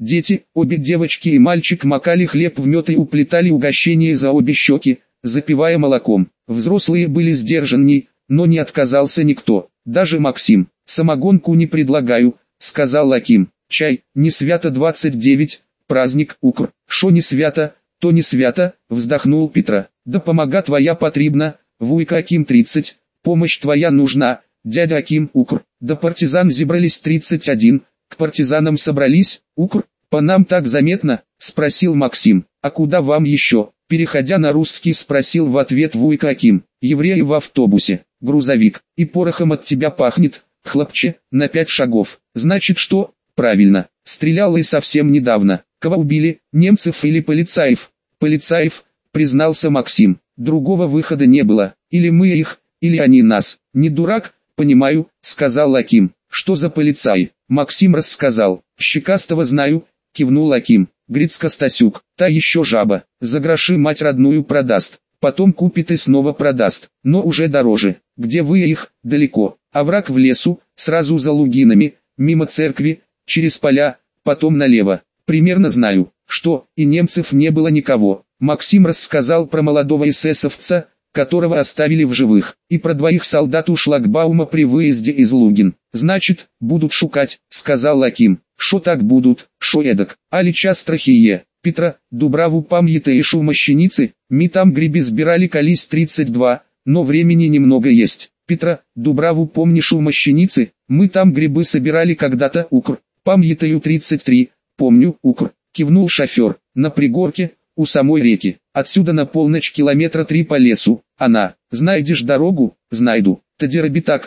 Дети, обе девочки и мальчик, макали хлеб в мед и уплетали угощение за обе щеки, запивая молоком. Взрослые были сдержанней, но не отказался никто, даже Максим. «Самогонку не предлагаю», — сказал Аким. «Чай, не свято 29, праздник, укр». «Шо не свято, то не свято», — вздохнул Петра. «Да помога твоя потребна, вуйка Аким 30, помощь твоя нужна, дядя Аким, укр». Да партизан зібрались 31, к партизанам собрались, укр. «По нам так заметно?» — спросил Максим. «А куда вам еще?» Переходя на русский, спросил в ответ вуйка Аким. «Евреи в автобусе, грузовик, и порохом от тебя пахнет, хлопче, на 5 шагов». «Значит что?» «Правильно, стрелял и совсем недавно». «Кого убили, немцев или полицаев?» «Полицаев», признался Максим. «Другого выхода не было, или мы их, или они нас». «Не дурак, понимаю», сказал Аким. «Что за полицай?» Максим рассказал. «Щекастого знаю», кивнул Аким. «Грицка Стасюк, та еще жаба, за гроши мать родную продаст, потом купит и снова продаст, но уже дороже. Где вы их?» «Далеко, овраг в лесу, сразу за Лугинами, мимо церкви, через поля, потом налево. Примерно знаю, что и немцев не было никого». Максим рассказал про молодого эсэсовца, которого оставили в живых, и про 2 солдат у шлагбаума при выезде из Лугин. «Значит, будут шукать», сказал Аким. «Шо так будут, шо эдак, али час страхие». «Петра, Дубраву пам'ятаєш у Мощеницы, ми там гриби збирали колись 32, но времени немного есть». «Петра, Дубраву помнишь у Мощеницы, мы там грибы собирали когда-то, укр». «Пам'ятаю 33, помню, укр», кивнул шофер. «На пригорке, у самой реки, отсюда на полночь километра 3 по лесу. Она, знайдешь дорогу?» «Знайду». «Тади роби так,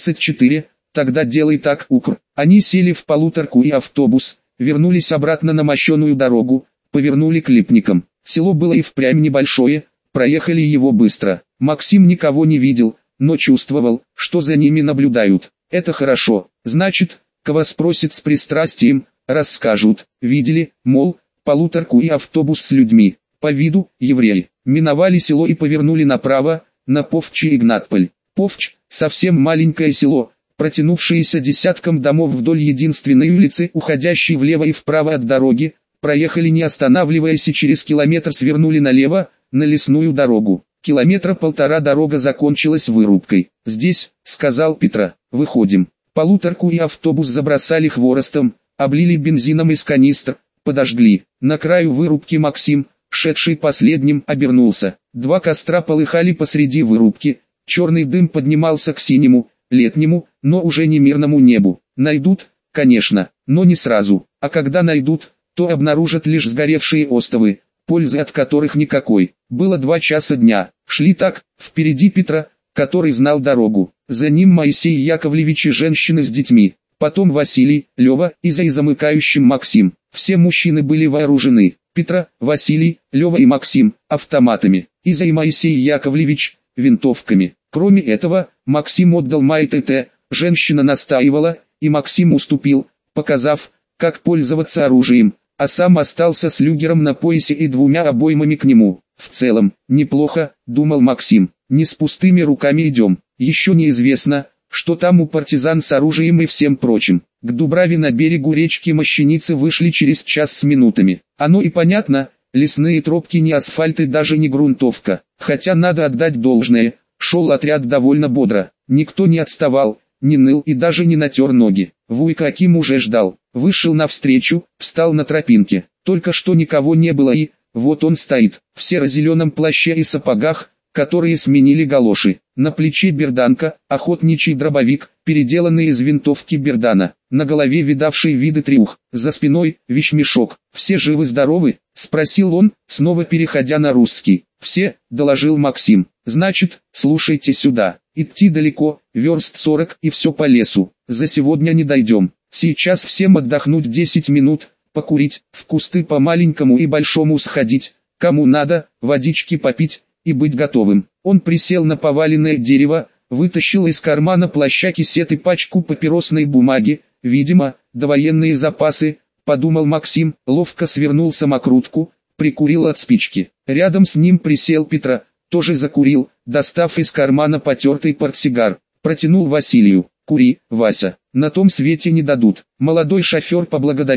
34, тогда делай так, укр». Они сели в полуторку и автобус, вернулись обратно на мощеную дорогу, повернули к Липникам. Село было и впрямь небольшое, проехали его быстро. Максим никого не видел, но чувствовал, что за ними наблюдают. Это хорошо, значит, кого спросят с пристрастием, расскажут. Видели, мол, полуторку и автобус с людьми. По виду, евреи. Миновали село и повернули направо, на Повчи и Игнатполь. Повч, совсем маленькое село, протянувшееся десятком домов вдоль единственной улицы, уходящей влево и вправо от дороги, проехали не останавливаясь и через километр свернули налево, на лесную дорогу. 1,5 километра дорога закончилась вырубкой. «Здесь», — сказал Петра, — «выходим». Полуторку и автобус забросали хворостом, облили бензином из канистр, подожгли. На краю вырубки Максим, шедший последним, обернулся. 2 костра полыхали посреди вырубки, черный дым поднимался к синему, летнему, но уже не мирному небу. Найдут, конечно, но не сразу, а когда найдут, то обнаружат лишь сгоревшие остовы, пользы от которых никакой. Было 2 часа дня, шли так, впереди Петра, который знал дорогу, за ним Моисей Яковлевич и женщины с детьми, потом Василий, Лева и за замыкающим Максим. Все мужчины были вооружены, Петра, Василий, Лева и Максим, автоматами, и за Моисей Яковлевич, винтовками. Кроме этого, Максим отдал МТТ, женщина настаивала, и Максим уступил, показав, как пользоваться оружием, а сам остался с люгером на поясе и 2 обоймами к нему. В целом, неплохо, думал Максим, не с пустыми руками идем, еще неизвестно, что там у партизан с оружием и всем прочим. К Дубраве на берегу речки Мощеницы вышли через час с минутами. Оно и понятно, лесные тропки не асфальт и даже не грунтовка, хотя надо отдать должное, шел отряд довольно бодро, никто не отставал, не ныл и даже не натер ноги. Вуйка Аким уже ждал, вышел навстречу, встал на тропинке, только что никого не было и, вот он стоит, в серо-зеленом плаще и сапогах, которые сменили галоши. На плече берданка, охотничий дробовик, переделанный из винтовки бердана, на голове видавший виды трюх, за спиной вещмешок. «Все живы-здоровы?» — спросил он, снова переходя на русский. «Все», — доложил Максим. «Значит, слушайте сюда. Идти далеко, верст 40 и все по лесу. За сегодня не дойдем. Сейчас всем отдохнуть 10 минут, покурить, в кусты по маленькому и большому сходить, кому надо, водички попить и быть готовым». Он присел на поваленное дерево, вытащил из кармана плаща кисет и пачку папиросной бумаги, видимо, довоенные запасы, подумал Максим, ловко свернул самокрутку, прикурил от спички. Рядом с ним присел Петра, тоже закурил, достав из кармана потертый портсигар, протянул Василию. «Кури, Вася, на том свете не дадут». Молодой шофер поблагодарил,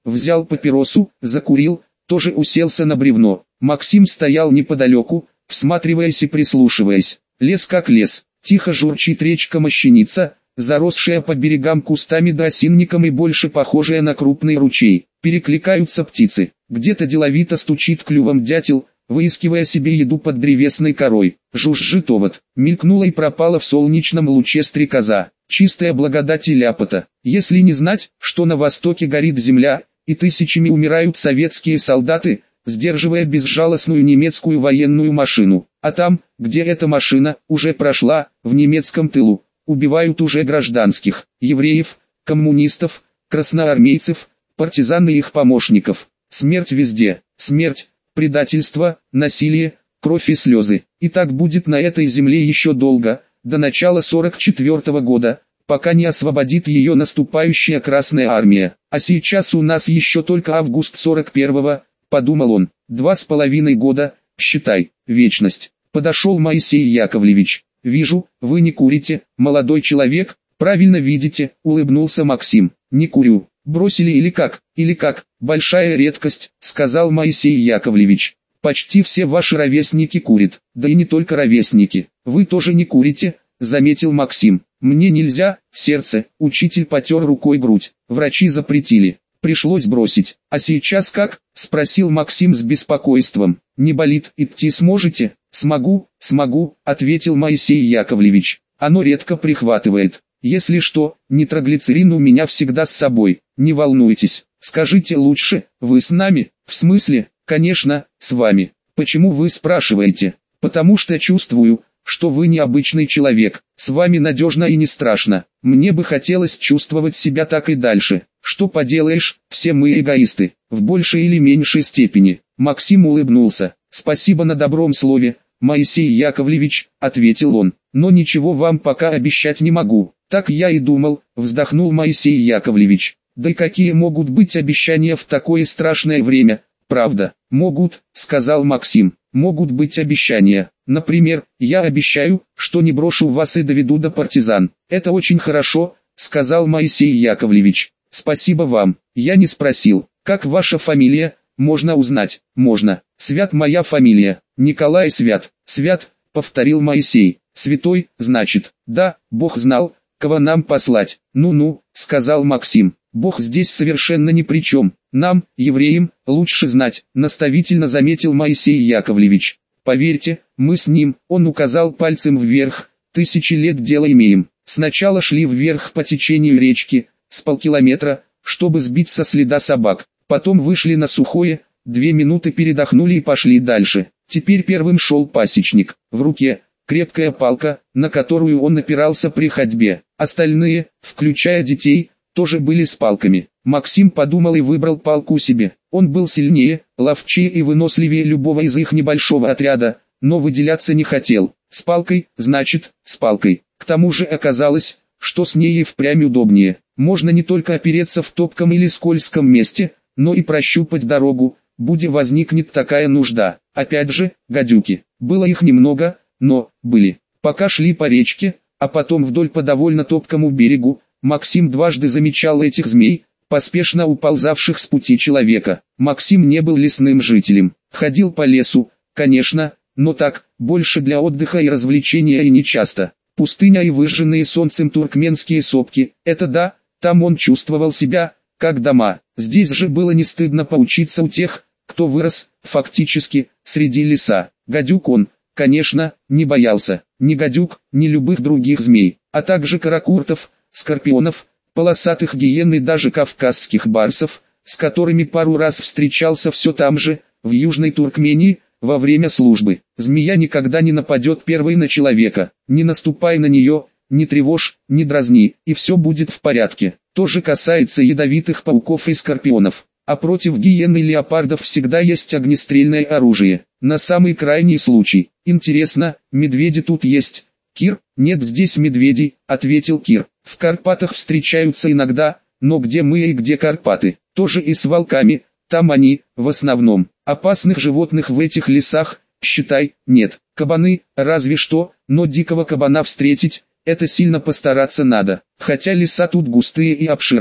взял папиросу, закурил, тоже уселся на бревно. Максим стоял неподалеку, всматриваясь и прислушиваясь. Лес как лес, тихо журчит речка Мощеница, заросшая по берегам кустами да осинником и больше похожая на крупный ручей. Перекликаются птицы, где-то деловито стучит клювом дятел, выискивая себе еду под древесной корой. Жужжит овод, мелькнула и пропала в солнечном луче стрекоза. Чистая благодать и ляпота. Если не знать, что на востоке горит земля, и тысячами умирают советские солдаты, сдерживая безжалостную немецкую военную машину. А там, где эта машина уже прошла, в немецком тылу, убивают уже гражданских, евреев, коммунистов, красноармейцев, партизан и их помощников. Смерть везде, смерть, предательство, насилие, кровь и слезы. И так будет на этой земле еще долго, до начала 44-го года, пока не освободит ее наступающая Красная Армия. А сейчас у нас еще только август 41-го, подумал он, 2,5 года, считай, вечность. Подошел Моисей Яковлевич. «Вижу, вы не курите, молодой человек». «Правильно видите», улыбнулся Максим. «Не курю». «Бросили или как?» «Большая редкость», сказал Моисей Яковлевич. «Почти все ваши ровесники курят, да и не только ровесники. Вы тоже не курите», заметил Максим. «Мне нельзя, сердце», учитель потер рукой грудь. «Врачи запретили. Пришлось бросить». «А сейчас как?» спросил Максим с беспокойством. «Не болит? Идти сможете?» «Смогу», ответил Моисей Яковлевич. «Оно редко прихватывает. Если что, нитроглицерин у меня всегда с собой. Не волнуйтесь. Скажите лучше, вы с нами?» «В смысле?» «Конечно, с вами». «Почему вы спрашиваете?» «Потому что чувствую, что вы необычный человек. С вами надежно и не страшно. Мне бы хотелось чувствовать себя так и дальше. Что поделаешь, все мы эгоисты, в большей или меньшей степени». Максим улыбнулся. «Спасибо на добром слове, Моисей Яковлевич», ответил он. «Но ничего вам пока обещать не могу». «Так я и думал», вздохнул Моисей Яковлевич. «Да и какие могут быть обещания в такое страшное время?» «Правда, могут», сказал Максим. «Могут быть обещания. Например, я обещаю, что не брошу вас и доведу до партизан». «Это очень хорошо», сказал Моисей Яковлевич. «Спасибо вам. Я не спросил, как ваша фамилия?» «Можно узнать?» «Можно. Свят моя фамилия. Николай Свят». «Свят», повторил Моисей. «Святой, значит?» «Да, Бог знал, кого нам послать». «Ну-ну», сказал Максим. «Бог здесь совершенно ни при чем. Нам, евреям, лучше знать», наставительно заметил Моисей Яковлевич. «Поверьте, мы с ним», он указал пальцем вверх, «1000 лет дело имеем. Сначала шли вверх по течению речки, с полкилометра, чтобы сбить со следа собак. Потом вышли на сухое, 2 минуты передохнули и пошли дальше. Теперь первым шел пасечник, в руке крепкая палка, на которую он опирался при ходьбе. Остальные, включая детей, тоже были с палками. Максим подумал и выбрал палку себе. Он был сильнее, ловчее и выносливее любого из их небольшого отряда, но выделяться не хотел. С палкой, значит, с палкой. К тому же оказалось, что с ней и впрямь удобнее. Можно не только опереться в топком или скользком месте, но и прощупать дорогу, будь возникнет такая нужда. Опять же, гадюки. Было их немного, но были. Пока шли по речке, а потом вдоль по довольно топкому берегу, Максим дважды замечал этих змей, поспешно уползавших с пути человека. Максим не был лесным жителем. Ходил по лесу, конечно, но так, больше для отдыха и развлечения и нечасто. Пустыня и выжженные солнцем туркменские сопки, это да, там он чувствовал себя, как дома. Здесь же было не стыдно поучиться у тех, кто вырос, фактически, среди леса. Гадюк он, конечно, не боялся. Ни гадюк, ни любых других змей, а также каракуртов, скорпионов, полосатых гиен и даже кавказских барсов, с которыми пару раз встречался все там же, в Южной Туркмении, во время службы. Змея никогда не нападет первой на человека. Не наступай на нее, не тревожь, не дразни, и все будет в порядке. То же касается ядовитых пауков и скорпионов. А против гиен и леопардов всегда есть огнестрельное оружие. На самый крайний случай. Интересно, медведи тут есть? Кир, нет здесь медведей, ответил Кир. В Карпатах встречаются иногда, но где мы и где Карпаты? Тоже и с волками, там они, в основном. Опасных животных в этих лесах, считай, нет. Кабаны, разве что, но дикого кабана встретить, это сильно постараться надо. Хотя леса тут густые и обширные.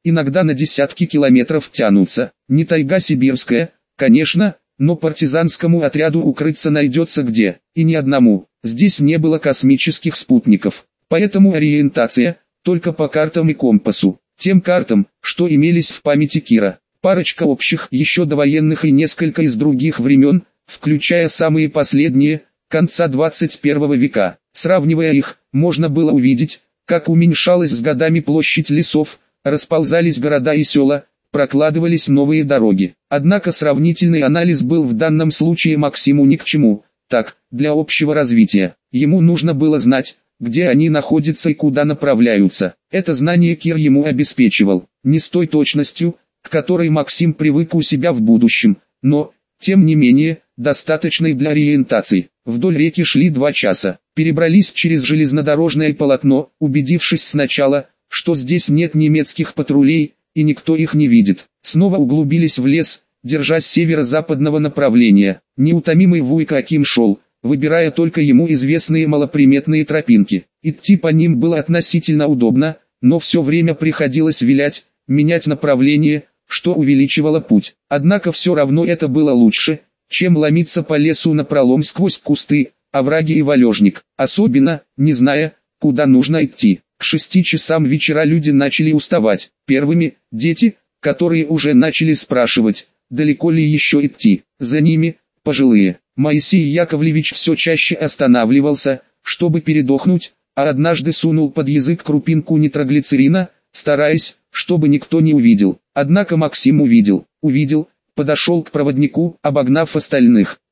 иногда на десятки километров тянутся. Не тайга сибирская, конечно, но партизанскому отряду укрыться найдется где, и ни одному. Здесь не было космических спутников, поэтому ориентация только по картам и компасу. Тем картам, что имелись в памяти Кира. Парочка общих еще довоенных и несколько из других времен, включая самые последние, конца 21 века. Сравнивая их, можно было увидеть, как уменьшалась с годами площадь лесов, расползались города и села, прокладывались новые дороги. Однако сравнительный анализ был в данном случае Максиму ни к чему. Так, для общего развития, ему нужно было знать, где они находятся и куда направляются. Это знание Кир ему обеспечивал, не с той точностью, к которой Максим привык у себя в будущем, но, тем не менее, достаточной для ориентации. Вдоль реки шли 2 часа, перебрались через железнодорожное полотно, убедившись сначала, что здесь нет немецких патрулей, и никто их не видит. Снова углубились в лес, держась северо-западного направления. Неутомимый Вуйко Аким шел, выбирая только ему известные малоприметные тропинки. Идти по ним было относительно удобно, но все время приходилось вилять, менять направление, что увеличивало путь. Однако все равно это было лучше, чем ломиться по лесу напролом сквозь кусты, овраги и валежник, особенно, не зная, куда нужно идти. К 6 часам вечера люди начали уставать. Первыми – дети, которые уже начали спрашивать, далеко ли еще идти. За ними – пожилые. Моисей Яковлевич все чаще останавливался, чтобы передохнуть, а однажды сунул под язык крупинку нитроглицерина, стараясь, чтобы никто не увидел. Однако Максим увидел, подошел к проводнику, обогнав остальных.